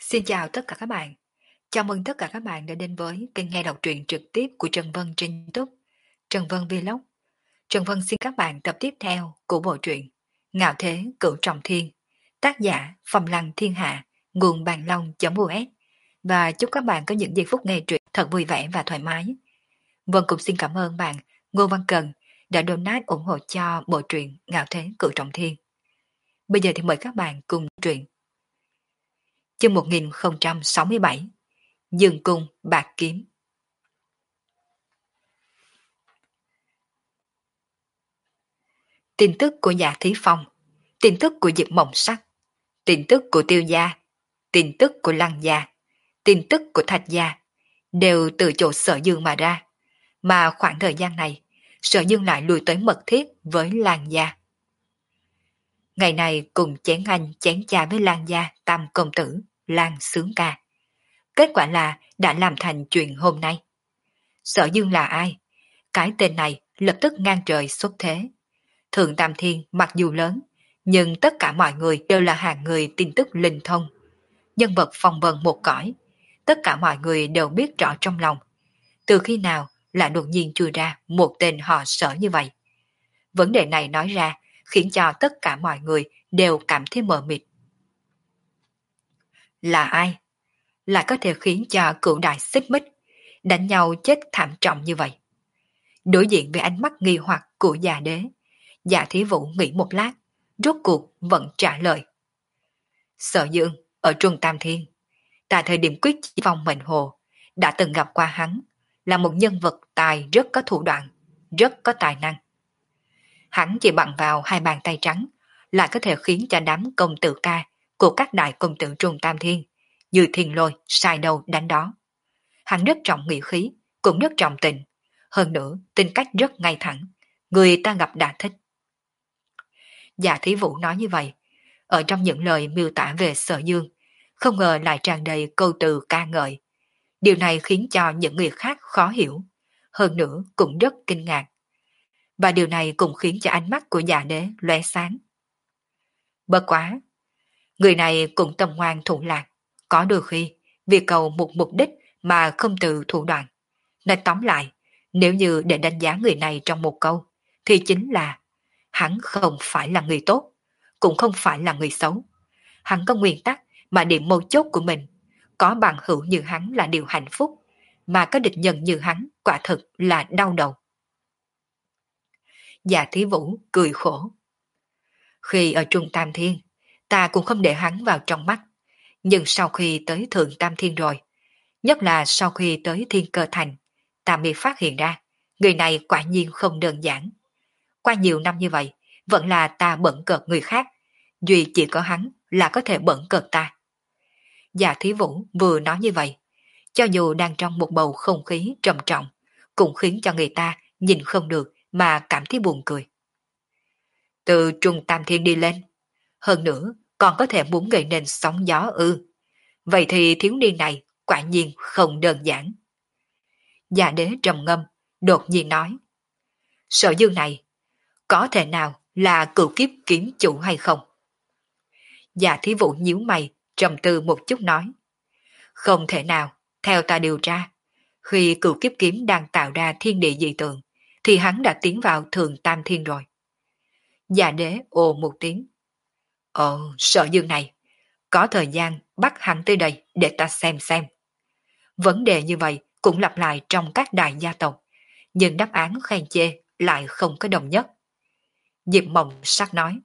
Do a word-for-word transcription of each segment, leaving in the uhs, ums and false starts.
Xin chào tất cả các bạn. Chào mừng tất cả các bạn đã đến với kênh nghe đọc truyện trực tiếp của Trần Vân trên YouTube, Trần Vân Vlog. Trần Vân xin các bạn tập tiếp theo của bộ truyện Ngạo Thế Cửu Trọng Thiên, tác giả Phong Lăng Thiên Hạ, nguồn bàn long.us, và chúc các bạn có những giây phút nghe truyện thật vui vẻ và thoải mái. Vân cũng xin cảm ơn bạn Ngô Văn Cần đã donate ủng hộ cho bộ truyện Ngạo Thế Cửu Trọng Thiên. Bây giờ thì mời các bạn cùng truyện. Chương một nghìn không trăm sáu mươi bảy, Dương Cung Bạc Kiếm. Tin tức của Dạ Thí Phong, tin tức của Diệp Mộng Sắc, tin tức của Tiêu Gia, tin tức của Lăng Gia, tin tức của Thạch Gia đều từ chỗ Sở Dương mà ra, mà khoảng thời gian này Sở Dương lại lùi tới mật thiết với Lăng Gia. Ngày này cùng chén anh chén trà với Lăng Gia tam công tử Lăng Sướng Ca. Kết quả là đã làm thành chuyện hôm nay. Sở Dương là ai? Cái tên này lập tức ngang trời xuất thế. Thượng Tam Thiên mặc dù lớn, nhưng tất cả mọi người đều là hạng người tin tức linh thông. Nhân vật phong vân một cõi, tất cả mọi người đều biết rõ trong lòng. Từ khi nào lại đột nhiên chui ra một tên họ Sở như vậy? Vấn đề này nói ra khiến cho tất cả mọi người đều cảm thấy mờ mịt. Là ai? Lại có thể khiến cho cửu đại xích mích, đánh nhau chết thảm trọng như vậy? Đối diện với ánh mắt nghi hoặc của già đế, Dạ Thí Vũ nghĩ một lát, rốt cuộc vẫn trả lời. Sở Dương, ở Trung Tam Thiên, tại thời điểm quyết chỉ vòng mệnh hồ, đã từng gặp qua hắn, là một nhân vật tài rất có thủ đoạn, rất có tài năng. Hắn chỉ bằng vào hai bàn tay trắng, lại có thể khiến cho đám công tử ca của các đại công tử Trung Tam Thiên, như thiên lôi, sai đầu đánh đó. Hắn rất trọng nghĩa khí, cũng rất trọng tình, hơn nữa tính cách rất ngay thẳng, người ta gặp đã thích. Dạ Thí Vũ nói như vậy, ở trong những lời miêu tả về Sở Dương, không ngờ lại tràn đầy câu từ ca ngợi. Điều này khiến cho những người khác khó hiểu, hơn nữa cũng rất kinh ngạc. Và điều này cũng khiến cho ánh mắt của dạ đế lóe sáng. Bất quá, người này cũng tâm ngoan thủ lạc, có đôi khi vì cầu một mục đích mà không từ thủ đoạn. Nói tóm lại, nếu như để đánh giá người này trong một câu, thì chính là hắn không phải là người tốt, cũng không phải là người xấu. Hắn có nguyên tắc mà điểm mấu chốt của mình, có bằng hữu như hắn là điều hạnh phúc, mà có địch nhân như hắn quả thực là đau đầu. Dạ Thí Vũ cười khổ. Khi ở Trung Tam Thiên, ta cũng không để hắn vào trong mắt, nhưng sau khi tới Thượng Tam Thiên rồi, nhất là sau khi tới Thiên Cơ Thành, ta mới phát hiện ra, người này quả nhiên không đơn giản. Qua nhiều năm như vậy, vẫn là ta bẩn cợt người khác, duy chỉ có hắn là có thể bẩn cợt ta. Dạ Thí Vũ vừa nói như vậy, cho dù đang trong một bầu không khí trầm trọng, cũng khiến cho người ta nhìn không được mà cảm thấy buồn cười. Từ Trung Tam Thiên đi lên, hơn nữa còn có thể muốn gây nên sóng gió ư. Vậy thì thiếu niên này quả nhiên không đơn giản. Dạ đế trầm ngâm, đột nhiên nói. Sở Dương này, có thể nào là cựu kiếp kiếm chủ hay không? Dạ Thí Vũ nhíu mày, trầm tư một chút nói. Không thể nào, theo ta điều tra, khi cựu kiếp kiếm đang tạo ra thiên địa dị tượng, thì hắn đã tiến vào Thượng Tam Thiên rồi. Dạ đế ồ một tiếng. Ồ, Sở Dương này, có thời gian bắt hắn tới đây để ta xem xem. Vấn đề như vậy cũng lặp lại trong các đại gia tộc, nhưng đáp án khen chê lại không có đồng nhất. Diệp Mộng Sắc nói.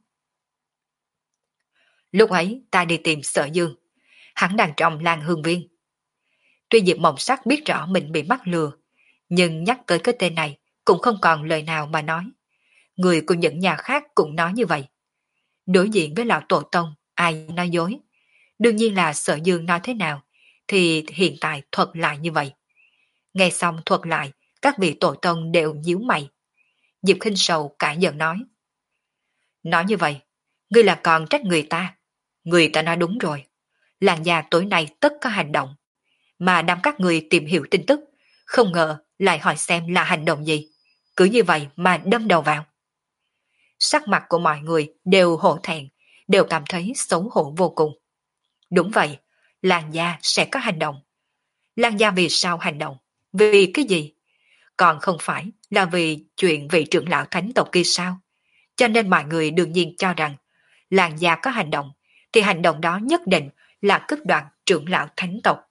Lúc ấy ta đi tìm Sở Dương, hắn đang trong Lan Hương Viên. Tuy Diệp Mộng Sắc biết rõ mình bị mắc lừa, nhưng nhắc tới cái tên này cũng không còn lời nào mà nói. Người của những nhà khác cũng nói như vậy. Đối diện với lão tổ tông, ai nói dối. Đương nhiên là Sở Dương nói thế nào, thì hiện tại thuật lại như vậy. Nghe xong thuật lại, các vị tổ tông đều nhíu mày. Diệp Khinh Sầu cả giận nói. Nói như vậy, ngươi là còn trách người ta. Người ta nói đúng rồi. Làng già tối nay tất có hành động. Mà đám các người tìm hiểu tin tức, không ngờ lại hỏi xem là hành động gì. Cứ như vậy mà đâm đầu vào. Sắc mặt của mọi người đều hổ thẹn, đều cảm thấy xấu hổ vô cùng. Đúng vậy, Lan gia sẽ có hành động. Lan gia vì sao hành động? Vì cái gì? Còn không phải là vì chuyện vị trưởng lão thánh tộc kia sao? Cho nên mọi người đương nhiên cho rằng Lan gia có hành động, thì hành động đó nhất định là cướp đoạt trưởng lão thánh tộc.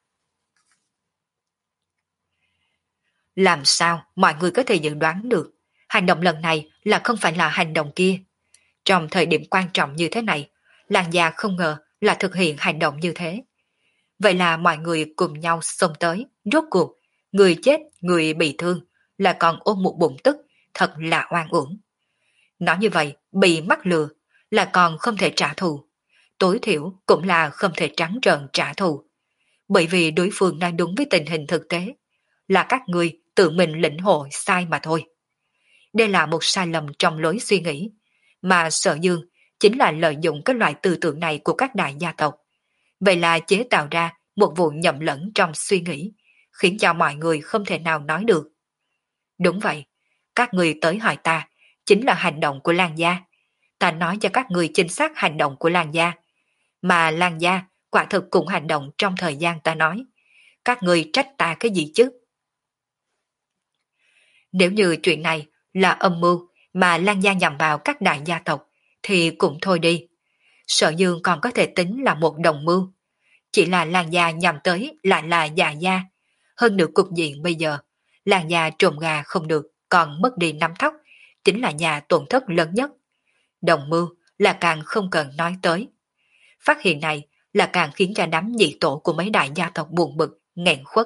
Làm sao mọi người có thể dự đoán được hành động lần này là không phải là hành động kia? Trong thời điểm quan trọng như thế này, Lan gia không ngờ là thực hiện hành động như thế. Vậy là mọi người cùng nhau xông tới, rốt cuộc, người chết, người bị thương, là còn ôm một bụng tức, thật là oan uổng. Nói như vậy, bị mắc lừa, là còn không thể trả thù. Tối thiểu cũng là không thể trắng trợn trả thù. Bởi vì đối phương đang đúng với tình hình thực tế, là các người tự mình lĩnh hội sai mà thôi. Đây là một sai lầm trong lối suy nghĩ, mà Sở Dương chính là lợi dụng cái loại tư tưởng này của các đại gia tộc. Vậy là chế tạo ra một vụ nhầm lẫn trong suy nghĩ, khiến cho mọi người không thể nào nói được. Đúng vậy, các người tới hỏi ta, chính là hành động của Lan gia. Ta nói cho các người chính xác hành động của Lan gia. Mà Lan gia quả thực cũng hành động trong thời gian ta nói. Các người trách ta cái gì chứ? Nếu như chuyện này là âm mưu mà Lan gia nhằm vào các đại gia tộc, thì cũng thôi đi. Sở Dương còn có thể tính là một đồng mưu. Chỉ là Lan gia nhằm tới lại là già gia. Hơn nữa cục diện bây giờ, Lan gia trộm gà không được, còn mất đi nắm thóc, chính là nhà tổn thất lớn nhất. Đồng mưu là càng không cần nói tới. Phát hiện này là càng khiến cho đám nhị tổ của mấy đại gia tộc buồn bực, nghẹn khuất.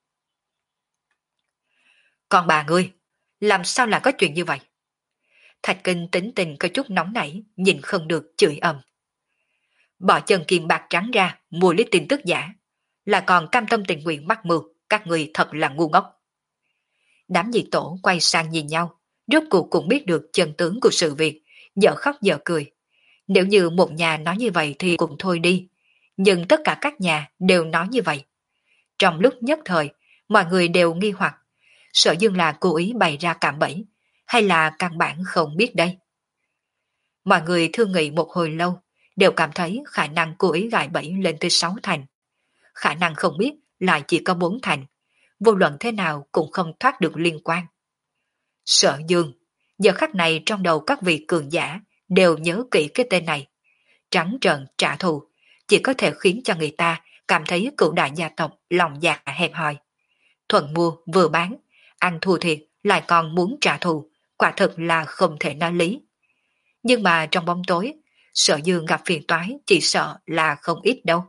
Còn bà ngươi, làm sao lại có chuyện như vậy? Thạch Kinh tính tình có chút nóng nảy, nhìn không được chửi ầm. Bỏ chân kim bạc trắng ra, mua lấy tin tức giả, là còn cam tâm tình nguyện mắc mưu, các người thật là ngu ngốc. Đám nhị tổ quay sang nhìn nhau, rốt cuộc cũng biết được chân tướng của sự việc, dở khóc dở cười. Nếu như một nhà nói như vậy thì cũng thôi đi, nhưng tất cả các nhà đều nói như vậy. Trong lúc nhất thời, mọi người đều nghi hoặc, Sở Dương là cố ý bày ra cạm bẫy, hay là căn bản không biết đây. Mọi người thương nghị một hồi lâu, đều cảm thấy khả năng cố ý gài bẫy lên tới sáu thành. Khả năng không biết lại chỉ có bốn thành, vô luận thế nào cũng không thoát được liên quan. Sở Dương, giờ khắc này trong đầu các vị cường giả đều nhớ kỹ cái tên này. Trắng trợn trả thù, chỉ có thể khiến cho người ta cảm thấy cựu đại gia tộc lòng dạ hẹp hòi. Thuận mua vừa bán, ăn thua thiệt lại còn muốn trả thù, quả thực là không thể nói lý. Nhưng mà trong bóng tối, Sở Dương gặp phiền toái chỉ sợ là không ít đâu.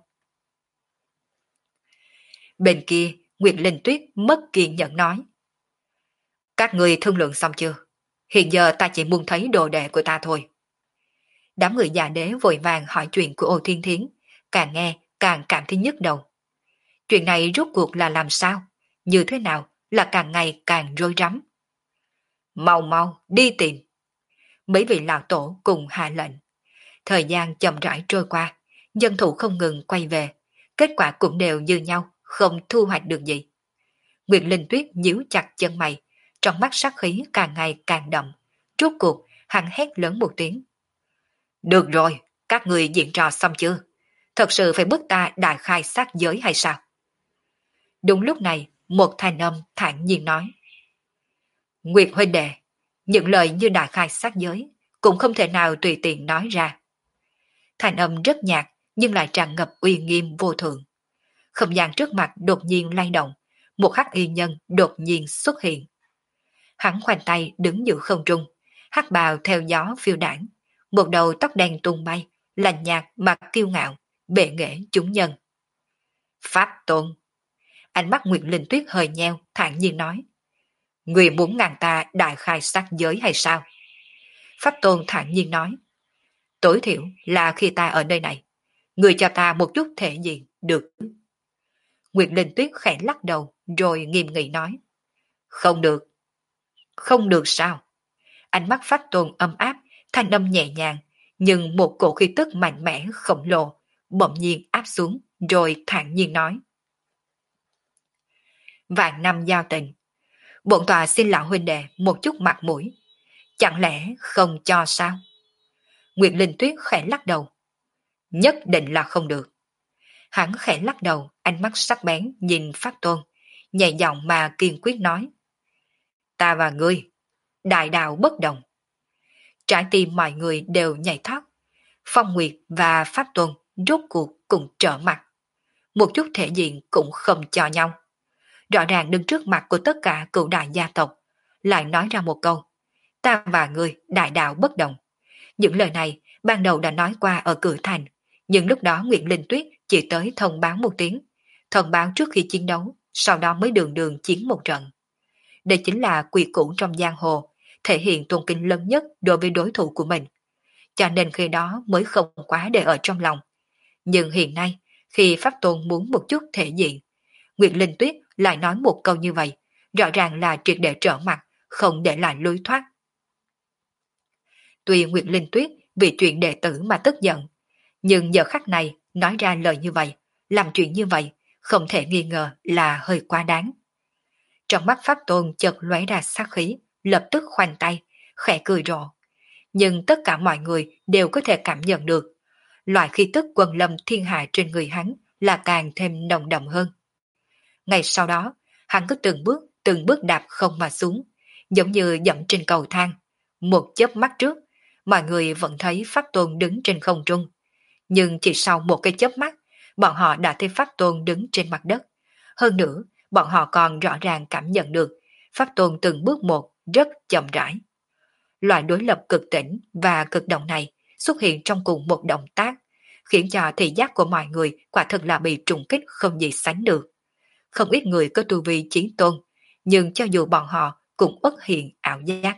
Bên kia, Nguyệt Linh Tuyết mất kiên nhẫn nói. Các người thương lượng xong chưa? Hiện giờ ta chỉ muốn thấy đồ đệ của ta thôi. Đám người già đế vội vàng hỏi chuyện của Ô Thiên Thiến, càng nghe càng cảm thấy nhức đầu. Chuyện này rốt cuộc là làm sao? Như thế nào là càng ngày càng rối rắm. Mau mau, đi tìm. Mấy vị lão tổ cùng hạ lệnh. Thời gian chậm rãi trôi qua, dân thủ không ngừng quay về, kết quả cũng đều như nhau, không thu hoạch được gì. Nguyệt Linh Tuyết nhíu chặt chân mày, trong mắt sát khí càng ngày càng đậm. Rốt cuộc, hắn hét lớn một tiếng. Được rồi, các người diễn trò xong chưa? Thật sự phải bức ta đại khai sát giới hay sao? Đúng lúc này, một thanh âm thản nhiên nói. Nguyệt huynh đệ, những lời như đại khai sát giới, cũng không thể nào tùy tiện nói ra. Thanh âm rất nhạt, nhưng lại tràn ngập uy nghiêm vô thượng. Không gian trước mặt đột nhiên lay động, một hắc y nhân đột nhiên xuất hiện. Hắn khoanh tay đứng giữa không trung, hắc bào theo gió phiêu đảng, một đầu tóc đen tung bay, lạnh nhạt mà kiêu ngạo, bệ nghệ chúng nhân. Pháp Tôn. Ánh mắt Nguyệt Linh Tuyết hơi nheo, thản nhiên nói. Người muốn ngàn ta đại khai sát giới hay sao? Pháp Tôn thản nhiên nói. Tối thiểu là khi ta ở nơi này, người cho ta một chút thể diện, được. Nguyệt Linh Tuyết khẽ lắc đầu, rồi nghiêm nghị nói. Không được. Không được sao? Ánh mắt Pháp Tôn âm áp, thanh âm nhẹ nhàng, nhưng một cổ khí tức mạnh mẽ khổng lồ, bỗng nhiên áp xuống, rồi thản nhiên nói. Vạn năm giao tình, bổn tòa xin lão huynh đệ một chút mặt mũi, chẳng lẽ không cho sao? Nguyệt Linh Tuyết khẽ lắc đầu. Nhất định là không được. Hắn khẽ lắc đầu, ánh mắt sắc bén nhìn Pháp Tôn, nhẹ giọng mà kiên quyết nói. Ta và ngươi, đại đạo bất đồng. Trái tim mọi người đều nhảy thoát. Phong Nguyệt và Pháp Tôn rốt cuộc cùng trở mặt. Một chút thể diện cũng không cho nhau. Rõ ràng đứng trước mặt của tất cả cựu đại gia tộc, lại nói ra một câu. Ta và ngươi đại đạo bất đồng. Những lời này ban đầu đã nói qua ở cửa thành, nhưng lúc đó Nguyễn Linh Tuyết chỉ tới thông báo một tiếng, thông báo trước khi chiến đấu, sau đó mới đường đường chiến một trận. Đây chính là quy củ trong giang hồ, thể hiện tôn kính lớn nhất đối với đối thủ của mình. Cho nên khi đó mới không quá để ở trong lòng. Nhưng hiện nay, khi Pháp Tôn muốn một chút thể diện, Nguyệt Linh Tuyết lại nói một câu như vậy, rõ ràng là triệt để trở mặt, không để lại lối thoát. Tuy Nguyệt Linh Tuyết vì chuyện đệ tử mà tức giận, nhưng giờ khắc này nói ra lời như vậy, làm chuyện như vậy, không thể nghi ngờ là hơi quá đáng. Trong mắt Pháp Tôn chợt lóe ra sát khí, lập tức khoanh tay, khẽ cười rộ. Nhưng tất cả mọi người đều có thể cảm nhận được, loại khí tức quân lâm thiên hạ trên người hắn là càng thêm nồng đậm hơn. Ngày sau đó, hắn cứ từng bước, từng bước đạp không mà xuống, giống như dẫm trên cầu thang. Một chớp mắt trước, mọi người vẫn thấy Pháp Tôn đứng trên không trung. Nhưng chỉ sau một cái chớp mắt, bọn họ đã thấy Pháp Tôn đứng trên mặt đất. Hơn nữa, bọn họ còn rõ ràng cảm nhận được Pháp Tôn từng bước một rất chậm rãi. Loại đối lập cực tĩnh và cực động này xuất hiện trong cùng một động tác, khiến cho thị giác của mọi người quả thực là bị trùng kích không gì sánh được. Không ít người có tu vi chiến tôn, nhưng cho dù bọn họ cũng bất hiện ảo giác.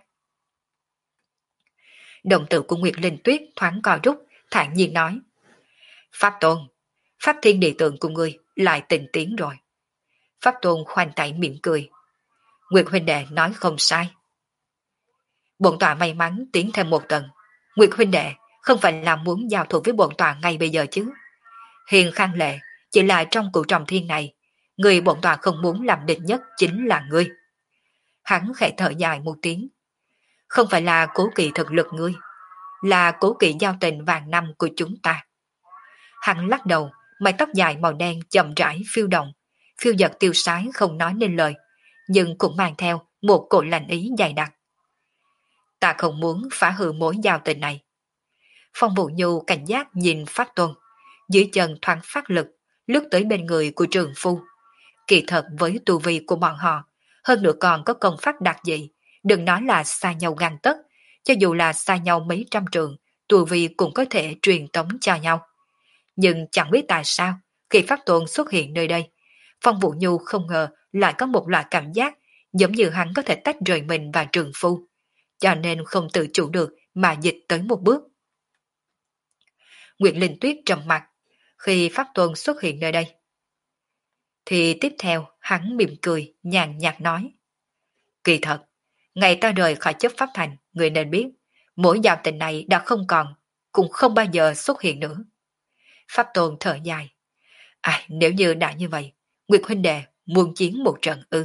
Đồng tử của Nguyệt Linh Tuyết thoáng co rút, thản nhiên nói. Pháp Tôn, Pháp Thiên Địa Tượng của ngươi lại tình tiến rồi. Pháp Tôn khoanh tay mỉm cười. Nguyệt huynh đệ nói không sai. Bổn tọa may mắn tiến thêm một tầng. Nguyệt huynh đệ không phải là muốn giao thủ với bổn tọa ngay bây giờ chứ. Hiền Khang Lệ chỉ là trong cửu trọng thiên này, người bổn tọa không muốn làm địch nhất chính là ngươi. Hắn khẽ thở dài một tiếng. Không phải là cố kỵ thực lực ngươi, là cố kỵ giao tình vàng năm của chúng ta. Hắn lắc đầu, mái tóc dài màu đen chậm rãi phiêu động, phiêu dật tiêu sái không nói nên lời, nhưng cũng mang theo một cổ lạnh ý dày đặc. Ta không muốn phá hư mối giao tình này. Phong Vũ Nhu cảnh giác nhìn Pháp Tôn, dưới chân thoáng phát lực, lướt tới bên người của trường phu. Kỳ thật với tu vi của bọn họ, hơn nữa còn có công pháp đặc dị, đừng nói là xa nhau ngang tấc, cho dù là xa nhau mấy trăm trường, tu vi cũng có thể truyền tống cho nhau. Nhưng chẳng biết tại sao, khi Pháp Tôn xuất hiện nơi đây, Phong Vũ Nhu không ngờ lại có một loại cảm giác giống như hắn có thể tách rời mình và trường phu, cho nên không tự chủ được mà dịch tới một bước. Nguyệt Linh Tuyết trầm mặt khi Pháp Tôn xuất hiện nơi đây. Thì tiếp theo hắn mỉm cười, nhàn nhạt nói. Kỳ thật, ngày ta rời khỏi chấp Pháp Thành, người nên biết, mỗi giao tình này đã không còn, cũng không bao giờ xuất hiện nữa. Pháp Tôn thở dài. À, nếu như đã như vậy, Nguyệt huynh đệ muốn chiến một trận ư.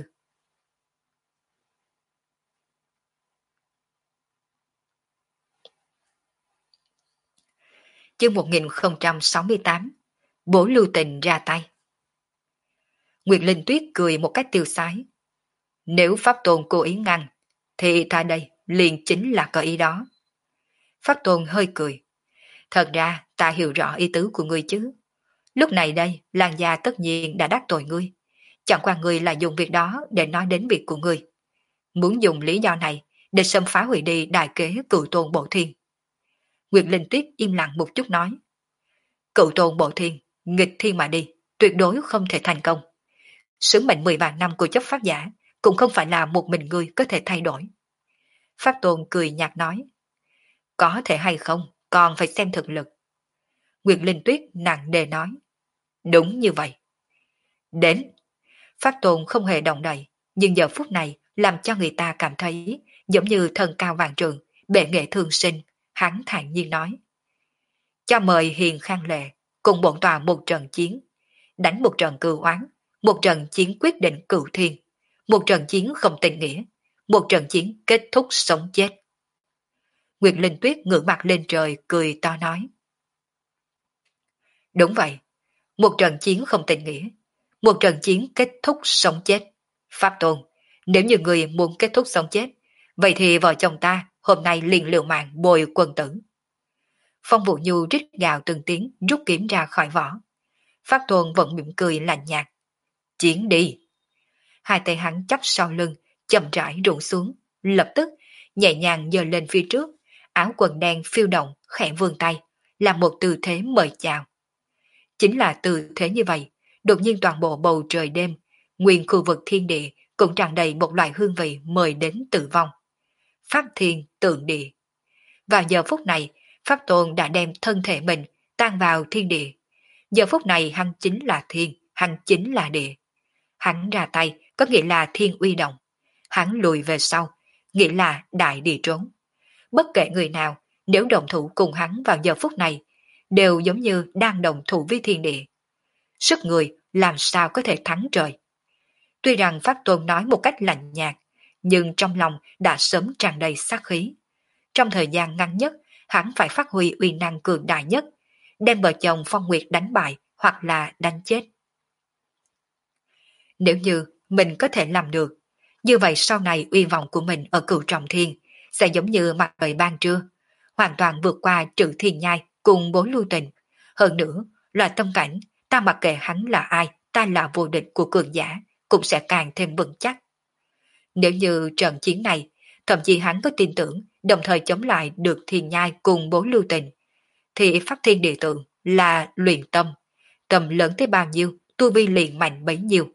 Chương một nghìn không trăm sáu mươi tám. Bố lưu tình ra tay. Nguyệt Linh Tuyết cười một cách tiêu sái. Nếu Pháp Tôn cố ý ngăn, thì ta đây liền chính là có ý đó. Pháp Tôn hơi cười. Thật ra ta hiểu rõ ý tứ của ngươi chứ. Lúc này đây, làng gia tất nhiên đã đắc tội ngươi. Chẳng qua ngươi là dùng việc đó để nói đến việc của ngươi. Muốn dùng lý do này để xâm phá hủy đi đại kế cựu tôn bộ thiên. Nguyệt Linh Tuyết im lặng một chút nói. Cựu tôn bộ thiên, nghịch thiên mà đi, tuyệt đối không thể thành công. Sứ mệnh mười vạn năm của chấp pháp giả cũng không phải là một mình ngươi có thể thay đổi. Pháp Tôn cười nhạt nói. Có thể hay không, còn phải xem thực lực. Nguyệt Linh Tuyết nặng nề nói. Đúng như vậy. Đến. Pháp Tôn không hề động đậy, nhưng giờ phút này làm cho người ta cảm thấy giống như thần cao vạn trượng, bệ nghệ thương sinh, hắn thản nhiên nói. Cho mời Hiền Khang Lệ cùng bổn tòa một trận chiến, đánh một trận cừu oán, một trận chiến quyết định cửu thiên, một trận chiến không tình nghĩa, một trận chiến kết thúc sống chết. Nguyệt Linh Tuyết ngửa mặt lên trời cười to nói. Đúng vậy, Một trận chiến không tình nghĩa, một trận chiến kết thúc sống chết. Pháp Tôn, nếu như người muốn kết thúc sống chết, vậy thì vợ chồng ta hôm nay liền liều mạng bồi quân tử. Phong Vũ Nhu rít gào từng tiếng rút kiếm ra khỏi vỏ. Pháp Tôn vẫn mỉm cười lạnh nhạt. Chiến đi. Hai tay hắn chắp sau lưng, chậm rãi rụng xuống, lập tức nhẹ nhàng giơ lên phía trước, áo quần đen phiêu động khẽ vươn tay, là một tư thế mời chào. Chính là tư thế như vậy, đột nhiên toàn bộ bầu trời đêm, nguyên khu vực thiên địa cũng tràn đầy một loại hương vị mời đến tử vong. Pháp thiên tượng địa. Vào giờ phút này, Pháp Tôn đã đem thân thể mình tan vào thiên địa. Giờ phút này hắn chính là thiên, hắn chính là địa. Hắn ra tay có nghĩa là thiên uy động. Hắn lùi về sau, nghĩa là đại địa trốn. Bất kể người nào, nếu đồng thủ cùng hắn vào giờ phút này, đều giống như đang đồng thủ với thiên địa. Sức người làm sao có thể thắng trời. Tuy rằng Pháp Tôn nói một cách lạnh nhạt, nhưng trong lòng đã sớm tràn đầy sát khí. Trong thời gian ngắn nhất, hắn phải phát huy uy năng cường đại nhất, đem vợ chồng Phong Nguyệt đánh bại hoặc là đánh chết. Nếu như mình có thể làm được, như vậy sau này uy vọng của mình ở Cửu Trọng Thiên sẽ giống như mặt trời ban trưa, hoàn toàn vượt qua Trừ Thiên Nhai cùng Bố Lưu Tình. Hơn nữa, là tâm cảnh, ta mặc kệ hắn là ai, ta là vô địch của cường giả, cũng sẽ càng thêm vững chắc. Nếu như trận chiến này, thậm chí hắn có tin tưởng đồng thời chống lại được Thiên Nhai cùng Bố Lưu Tình, thì Pháp Thiên Địa Tượng là luyện tâm, tầm lớn tới bao nhiêu, tu vi liền mạnh bấy nhiêu.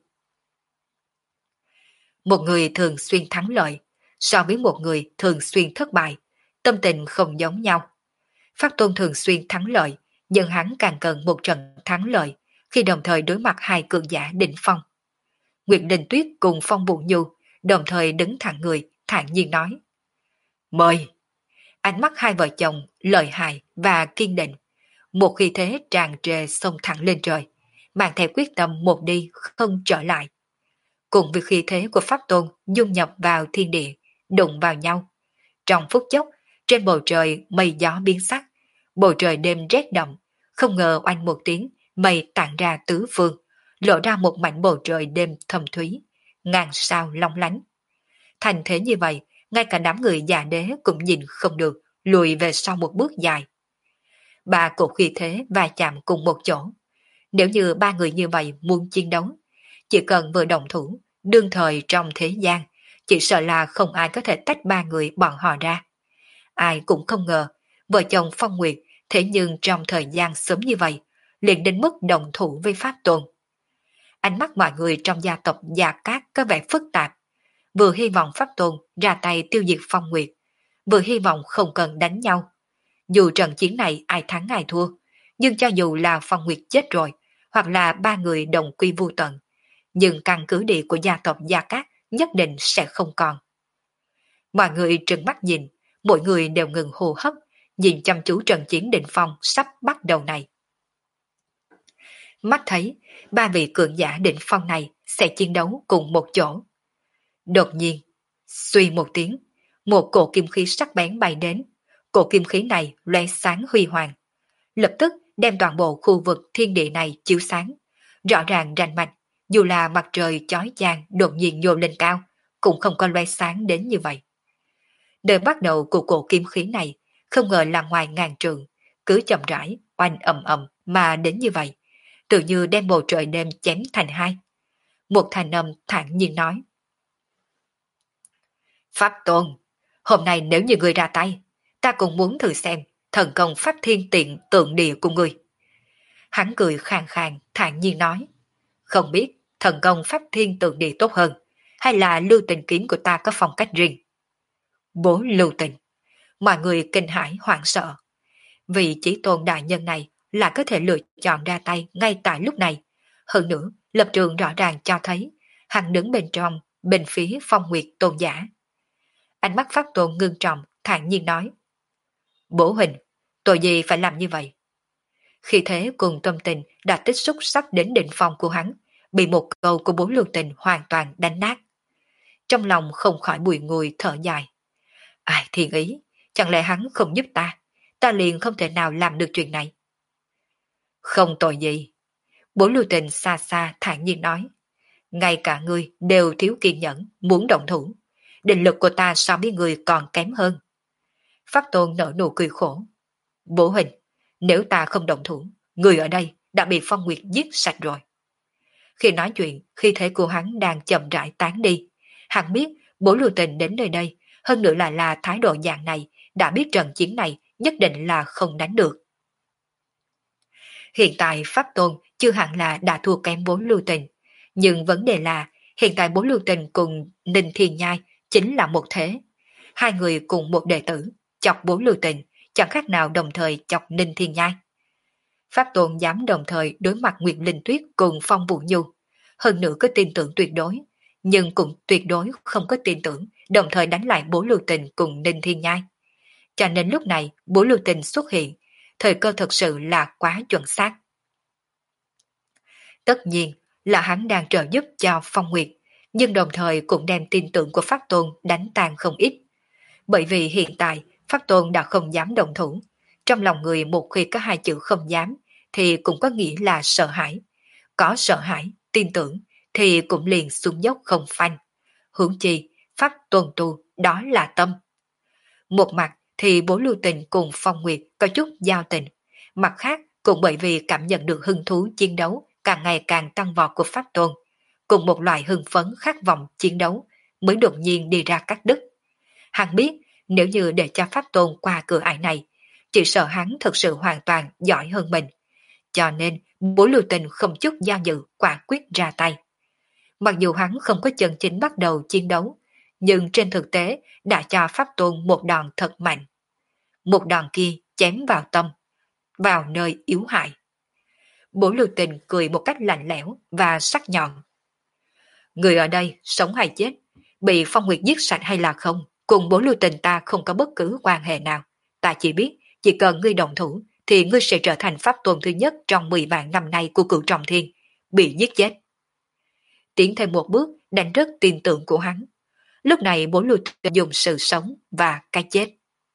Một người thường xuyên thắng lợi, so với một người thường xuyên thất bại, tâm tình không giống nhau. Pháp Tôn thường xuyên thắng lợi, nhưng hắn càng cần một trận thắng lợi, khi đồng thời đối mặt hai cường giả đỉnh phong. Nguyệt Linh Tuyết cùng Phong Vũ Nhu đồng thời đứng thẳng người, thản nhiên nói. Mời! Ánh mắt hai vợ chồng, lợi hại và kiên định. Một khí thế tràn trề xông thẳng lên trời, mang theo quyết tâm một đi không trở lại. Cùng với khí thế của Pháp Tôn dung nhập vào thiên địa, đụng vào nhau. Trong phút chốc, trên bầu trời mây gió biến sắc, bầu trời đêm rét đậm, không ngờ oanh một tiếng, mây tản ra tứ phương, lộ ra một mảnh bầu trời đêm thâm thúy, ngàn sao long lánh. Thành thế như vậy, ngay cả đám người già đế cũng nhìn không được, lùi về sau một bước dài. Ba cổ khí thế va chạm cùng một chỗ. Nếu như ba người như vậy muốn chiến đấu, chỉ cần vừa đồng thủ, đương thời trong thế gian, chỉ sợ là không ai có thể tách ba người bọn họ ra. Ai cũng không ngờ, vợ chồng Phong Nguyệt thế nhưng trong thời gian sớm như vậy, liền đến mức đồng thủ với Pháp Tôn. Ánh mắt mọi người trong gia tộc Gia Cát có vẻ phức tạp, vừa hy vọng Pháp Tôn ra tay tiêu diệt Phong Nguyệt, vừa hy vọng không cần đánh nhau. Dù trận chiến này ai thắng ai thua, nhưng cho dù là Phong Nguyệt chết rồi, hoặc là ba người đồng quy vu tận, nhưng căn cứ địa của gia tộc Gia Cát nhất định sẽ không còn. Mọi người trừng mắt nhìn, mỗi người đều ngừng hô hấp, nhìn chăm chú trận chiến định phong sắp bắt đầu này. Mắt thấy, ba vị cường giả định phong này sẽ chiến đấu cùng một chỗ. Đột nhiên, suy một tiếng, một cổ kim khí sắc bén bay đến, cổ kim khí này lóe sáng huy hoàng, lập tức đem toàn bộ khu vực thiên địa này chiếu sáng, rõ ràng rành mạch, dù là mặt trời chói chang đột nhiên nhô lên cao, cũng không có lóe sáng đến như vậy. Đời bắt đầu của cổ kim khí này không ngờ là ngoài ngàn trượng, cứ chậm rãi, oanh ầm ầm mà đến như vậy, tự như đem bầu trời đêm chém thành hai. Một thanh âm thản nhiên nói. Pháp Tôn, hôm nay nếu như người ra tay, ta cũng muốn thử xem thần công Pháp Thiên Tiện Tượng Địa của người. Hắn cười khàn khàn, thản nhiên nói. Không biết thần công Pháp Thiên Tượng Địa tốt hơn, hay là Lưu Tình kiếm của ta có phong cách riêng. Bố Lưu Tình, mọi người kinh hãi hoảng sợ. Vì chỉ tôn đại nhân này là có thể lựa chọn ra tay ngay tại lúc này. Hơn nữa, lập trường rõ ràng cho thấy hắn đứng bên trong, bên phía Phong Nguyệt tôn giả. Ánh mắt Pháp Tôn ngưng trọng, thản nhiên nói. Bố Huỳnh, tội gì phải làm như vậy? Khi thế cùng tâm tình đã tích xúc sắp đến đỉnh phong của hắn, bị một câu của Bố Lưu Tình hoàn toàn đánh nát. Trong lòng không khỏi bùi ngùi thở dài. Ai thiên ý, chẳng lẽ hắn không giúp ta, ta liền không thể nào làm được chuyện này. Không tội gì. Bố lưu tình xa xa thản nhiên nói, ngay cả ngươi đều thiếu kiên nhẫn, muốn động thủ. Định lực của ta so với ngươi còn kém hơn. Pháp Tôn nở nụ cười khổ. Bố huynh, nếu ta không động thủ, người ở đây đã bị Phong Nguyệt giết sạch rồi. Khi nói chuyện, khi thế của hắn đang chậm rãi tán đi, hắn biết bố lưu tình đến nơi đây, hơn nữa là là thái độ dạng này, đã biết trận chiến này nhất định là không đánh được. Hiện tại Pháp Tôn chưa hẳn là đã thua kém bố lưu tình, nhưng vấn đề là hiện tại bố lưu tình cùng Ninh Thiên Nhai chính là một thế. Hai người cùng một đệ tử, chọc bố lưu tình, chẳng khác nào đồng thời chọc Ninh Thiên Nhai. Pháp Tôn dám đồng thời đối mặt Nguyệt Linh Tuyết cùng Phong Vũ Nhu, hơn nữa có tin tưởng tuyệt đối, nhưng cũng tuyệt đối không có tin tưởng đồng thời đánh lại bố lưu tình cùng Ninh Thiên Nhai. Cho nên lúc này bố lưu tình xuất hiện, thời cơ thật sự là quá chuẩn xác. Tất nhiên là hắn đang trợ giúp cho Phong Nguyệt, nhưng đồng thời cũng đem tin tưởng của Pháp Tôn đánh tan không ít. Bởi vì hiện tại Pháp Tôn đã không dám động thủ, trong lòng người một khi có hai chữ không dám thì cũng có nghĩa là sợ hãi. Có sợ hãi, tin tưởng thì cũng liền xuống dốc không phanh. Huống chi, Pháp Tôn tu đó là tâm. Một mặt thì bố lưu tình cùng Phong Nguyệt có chút giao tình, mặt khác cũng bởi vì cảm nhận được hứng thú chiến đấu càng ngày càng tăng vọt của Pháp Tôn, cùng một loại hưng phấn khát vọng chiến đấu mới đột nhiên đi ra cắt đứt. Hắn biết nếu như để cho Pháp Tôn qua cửa ải này, chỉ sợ hắn thực sự hoàn toàn giỏi hơn mình. Cho nên bố lưu tình không chút do dự quả quyết ra tay. Mặc dù hắn không có chân chính bắt đầu chiến đấu, nhưng trên thực tế đã cho Pháp Tôn một đòn thật mạnh. Một đòn kia chém vào tâm, vào nơi yếu hại. Bố lưu tình cười một cách lạnh lẽo và sắc nhọn. Người ở đây sống hay chết, bị Phong Nguyệt giết sạch hay là không, cùng bố lưu tình ta không có bất cứ quan hệ nào. Ta chỉ biết, chỉ cần ngươi đồng thủ, thì ngươi sẽ trở thành Pháp Tôn thứ nhất trong mười vạn năm nay của Cửu Trọng Thiên, bị giết chết. Tiến thêm một bước đánh rất tin tưởng của hắn. Lúc này bố lưu tình dùng sự sống và cái chết.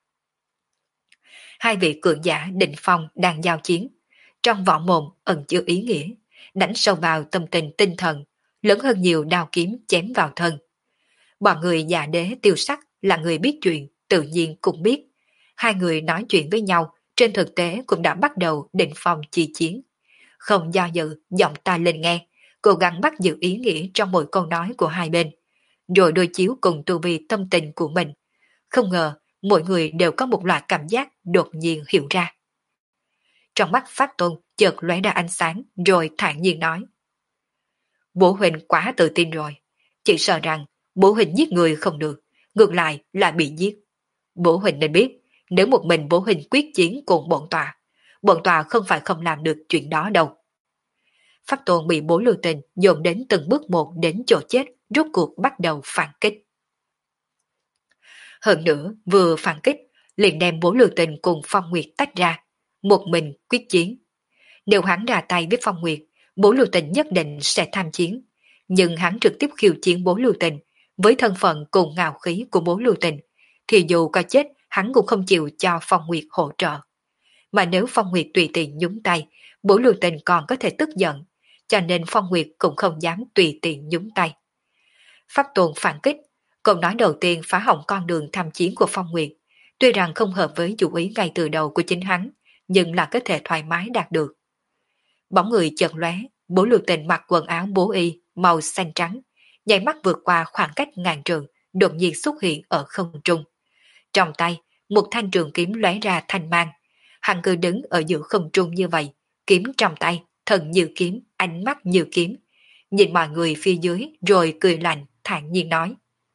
Hai vị cường giả định phong đang giao chiến, trong võ mồm ẩn chứa ý nghĩa, đánh sâu vào tâm tình tinh thần, lớn hơn nhiều đao kiếm chém vào thân. Bọn người già đế tiêu sắc là người biết chuyện, tự nhiên cũng biết. Hai người nói chuyện với nhau, trên thực tế cũng đã bắt đầu định phong chi chiến. Không do dự, giọng ta lên nghe, cố gắng bắt giữ ý nghĩa trong mỗi câu nói của hai bên, rồi đối chiếu cùng tu vi tâm tình của mình. Không ngờ, mỗi người đều có một loại cảm giác đột nhiên hiểu ra. Trong mắt Pháp Tôn chợt lóe ra ánh sáng, rồi thản nhiên nói. Bố huynh quá tự tin rồi, chỉ sợ rằng bố huynh giết người không được, ngược lại là bị giết. Bố huynh nên biết, nếu một mình bố huynh quyết chiến cùng bọn tòa, bọn tòa không phải không làm được chuyện đó đâu. Pháp Tôn bị bố lưu tình dồn đến từng bước một đến chỗ chết, rốt cuộc bắt đầu phản kích. Hơn nữa, vừa phản kích, liền đem bố lưu tình cùng Phong Nguyệt tách ra, một mình quyết chiến. Nếu hắn ra tay với Phong Nguyệt, bố lưu tình nhất định sẽ tham chiến, nhưng hắn trực tiếp khiêu chiến bố lưu tình, với thân phận cùng ngạo khí của bố lưu tình, thì dù có chết, hắn cũng không chịu cho Phong Nguyệt hỗ trợ. Mà nếu Phong Nguyệt tùy tiện nhúng tay, bố lưu tình còn có thể tức giận, cho nên Phong Nguyệt cũng không dám tùy tiện nhúng tay. Pháp Tôn phản kích, câu nói đầu tiên phá hỏng con đường tham chiến của Phong Nguyệt, tuy rằng không hợp với chủ ý ngay từ đầu của chính hắn, nhưng là có thể thoải mái đạt được. Bóng người chợt lóe, bố lưu tình mặc quần áo bố y màu xanh trắng, nháy mắt vượt qua khoảng cách ngàn trường, đột nhiên xuất hiện ở không trung. Trong tay, một thanh trường kiếm lóe ra thanh mang. Hắn cứ đứng ở giữa không trung như vậy, kiếm trong tay, thần như kiếm, ánh mắt như kiếm. Nhìn mọi người phía dưới rồi cười lạnh, thản nhiên nói.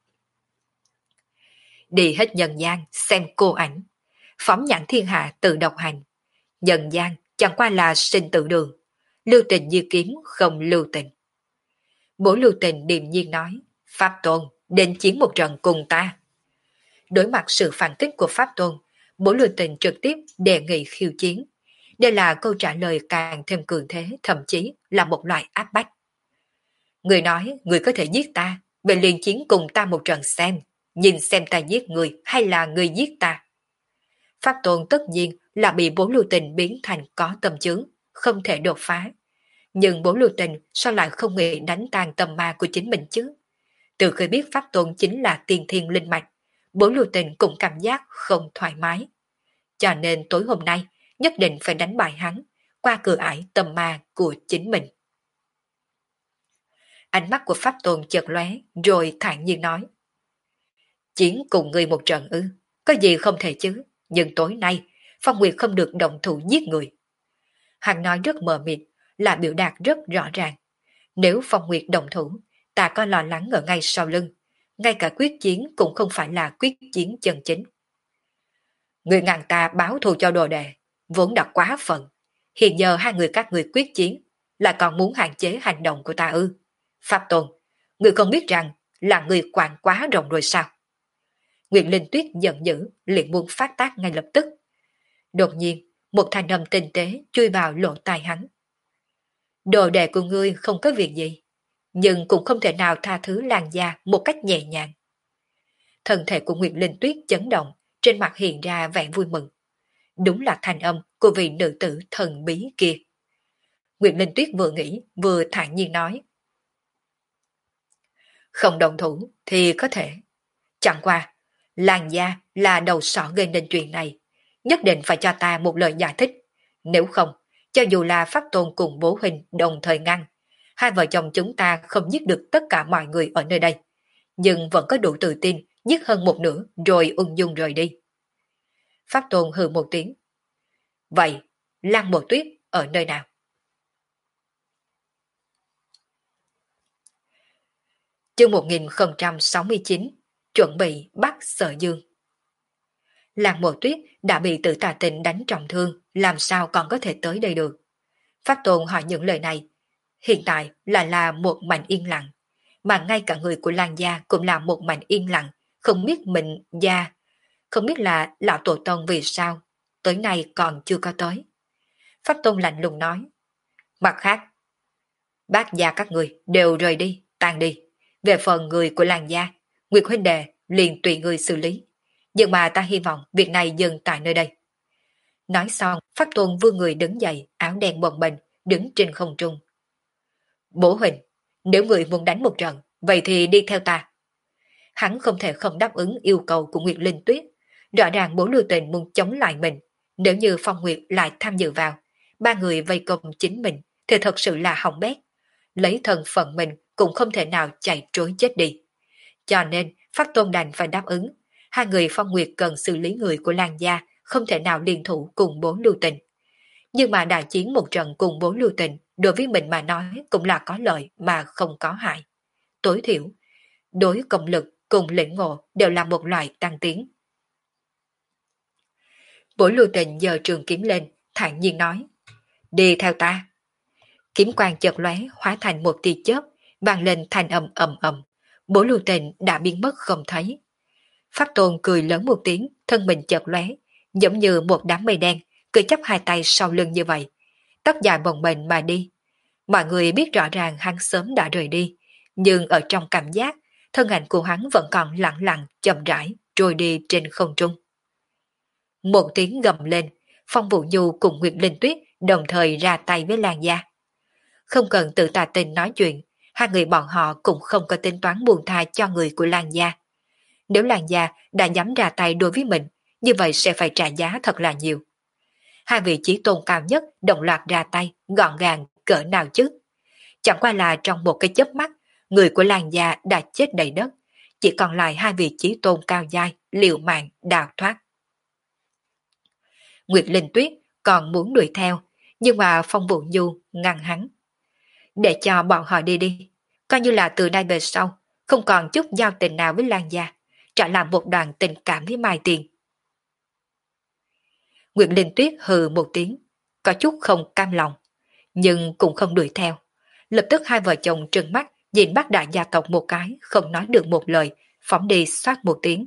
Đi hết nhân gian xem cô ảnh, phóng nhãn thiên hạ tự độc hành. Nhân gian chẳng qua là sinh tử đường, lưu tình như kiếm không lưu tình. Bố lưu tình điềm nhiên nói, Pháp Tôn, đến chiến một trận cùng ta. Đối mặt sự phản kích của Pháp Tôn, bố lưu tình trực tiếp đề nghị khiêu chiến. Đây là câu trả lời càng thêm cường thế, thậm chí là một loại áp bách. Người nói, người có thể giết ta, vậy liền chiến cùng ta một trận xem, nhìn xem ta giết người hay là người giết ta. Pháp Tôn tất nhiên là bị bố lưu tình biến thành có tâm chướng, không thể đột phá. Nhưng Bố Lưu Tình sao lại không nghĩ đánh tan tâm ma của chính mình chứ? Từ khi biết Pháp Tôn chính là tiên thiên linh mạch, Bố Lưu Tình cũng cảm giác không thoải mái. Cho nên tối hôm nay nhất định phải đánh bại hắn, qua cửa ải tâm ma của chính mình. Ánh mắt của Pháp Tôn chợt lóe, rồi thản nhiên nói. Chiến cùng người một trận ư, có gì không thể chứ, nhưng tối nay Phong Nguyệt không được động thủ giết người. Hắn nói rất mờ mịt, là biểu đạt rất rõ ràng. Nếu Phong Nguyệt động thủ, ta có lo lắng ở ngay sau lưng, ngay cả quyết chiến cũng không phải là quyết chiến chân chính. Người ngàn ta báo thù cho đồ đệ, vốn đã quá phận. Hiện giờ hai người các người quyết chiến, lại còn muốn hạn chế hành động của ta ư. Pháp Tôn, người không biết rằng là người quản quá rộng rồi sao? Nguyệt Linh Tuyết giận dữ, liền muốn phát tác ngay lập tức. Đột nhiên, một thanh âm tinh tế chui vào lỗ tai hắn. Đồ đệ của ngươi không có việc gì, nhưng cũng không thể nào tha thứ làn da một cách nhẹ nhàng. Thân thể của Nguyệt Linh Tuyết chấn động, trên mặt hiện ra vẻ vui mừng. Đúng là thanh âm của vị nữ tử thần bí kia. Nguyệt Linh Tuyết vừa nghĩ, vừa thản nhiên nói. Không đồng thủ thì có thể. Chẳng qua, làn da là đầu sỏ gây nên chuyện này. Nhất định phải cho ta một lời giải thích. Nếu không, cho dù là Pháp Tôn cùng bố huynh đồng thời ngăn, hai vợ chồng chúng ta không giết được tất cả mọi người ở nơi đây. Nhưng vẫn có đủ tự tin giết hơn một nửa rồi ung dung rời đi. Pháp Tôn hừ một tiếng. Vậy, Lăng Mộ Tuyết ở nơi nào? Chương một nghìn không trăm sáu mươi chín, chuẩn bị bắt Sở Dương. Lăng Mộ Tuyết đã bị Tử Tà Tình đánh trọng thương, làm sao còn có thể tới đây được? Pháp Tôn hỏi những lời này, hiện tại là là một mảnh yên lặng, mà ngay cả người của Lan gia cũng là một mảnh yên lặng, không biết mình gia, không biết là lão tổ tông vì sao, tới nay còn chưa có tới. Pháp Tôn lạnh lùng nói, mặt khác, bác gia các người đều rời đi, tan đi. Về phần người của làng gia, Nguyệt huynh đệ liền tùy người xử lý. Nhưng mà ta hy vọng việc này dừng tại nơi đây. Nói xong, Pháp Tôn vươn người đứng dậy, áo đen bồng bềnh, đứng trên không trung. Bố huynh, nếu người muốn đánh một trận, vậy thì đi theo ta. Hắn không thể không đáp ứng yêu cầu của Nguyệt Linh Tuyết. Rõ ràng bố Lưu Tình muốn chống lại mình. Nếu như Phong Nguyệt lại tham dự vào, ba người vây công chính mình thì thật sự là hỏng bét. Lấy thân phận mình cũng không thể nào chạy trối chết đi. Cho nên Pháp Tôn đành phải đáp ứng. Hai người Phong Nguyệt cần xử lý người của Lan gia, không thể nào liên thủ cùng bố Lưu Tình. Nhưng mà đại chiến một trận cùng bố Lưu Tình, đối với mình mà nói cũng là có lợi mà không có hại. Tối thiểu, đối công lực cùng lĩnh ngộ đều là một loại tăng tiến. Bố Lưu Tình giơ trường kiếm lên, thản nhiên nói, đi theo ta. Kiếm quang chợt lóe hóa thành một tia chớp, vang lên thanh âm ầm ầm. Bố Lưu Tình đã biến mất không thấy. Pháp Tôn cười lớn một tiếng, thân mình chợt lóe, giống như một đám mây đen, cười chắp hai tay sau lưng như vậy. Tóc dài bồng bềnh mà đi. Mọi người biết rõ ràng hắn sớm đã rời đi, nhưng ở trong cảm giác, thân ảnh của hắn vẫn còn lặng lặng, chậm rãi, trôi đi trên không trung. Một tiếng gầm lên, Phong Vũ Nhu cùng Nguyệt Linh Tuyết đồng thời ra tay với Lan gia. Không cần tự Tà Tình nói chuyện, hai người bọn họ cũng không có tính toán buông tha cho người của Lan gia. Nếu Lan gia đã dám ra tay đối với mình, như vậy sẽ phải trả giá thật là nhiều. Hai vị chí tôn cao nhất đồng loạt ra tay, gọn gàng cỡ nào chứ? Chẳng qua là trong một cái chớp mắt, người của Lan gia đã chết đầy đất, chỉ còn lại hai vị chí tôn cao giai liều mạng đào thoát. Nguyệt Linh Tuyết còn muốn đuổi theo, nhưng mà Phong Vũ Nhu ngăn hắn. Để cho bọn họ đi đi, coi như là từ nay về sau, không còn chút giao tình nào với Lan gia, trả làm một đoàn tình cảm với Mai Tiền. Nguyệt Linh Tuyết hừ một tiếng, có chút không cam lòng, nhưng cũng không đuổi theo. Lập tức hai vợ chồng trừng mắt nhìn bác đại gia tộc một cái, không nói được một lời, phóng đi xoát một tiếng.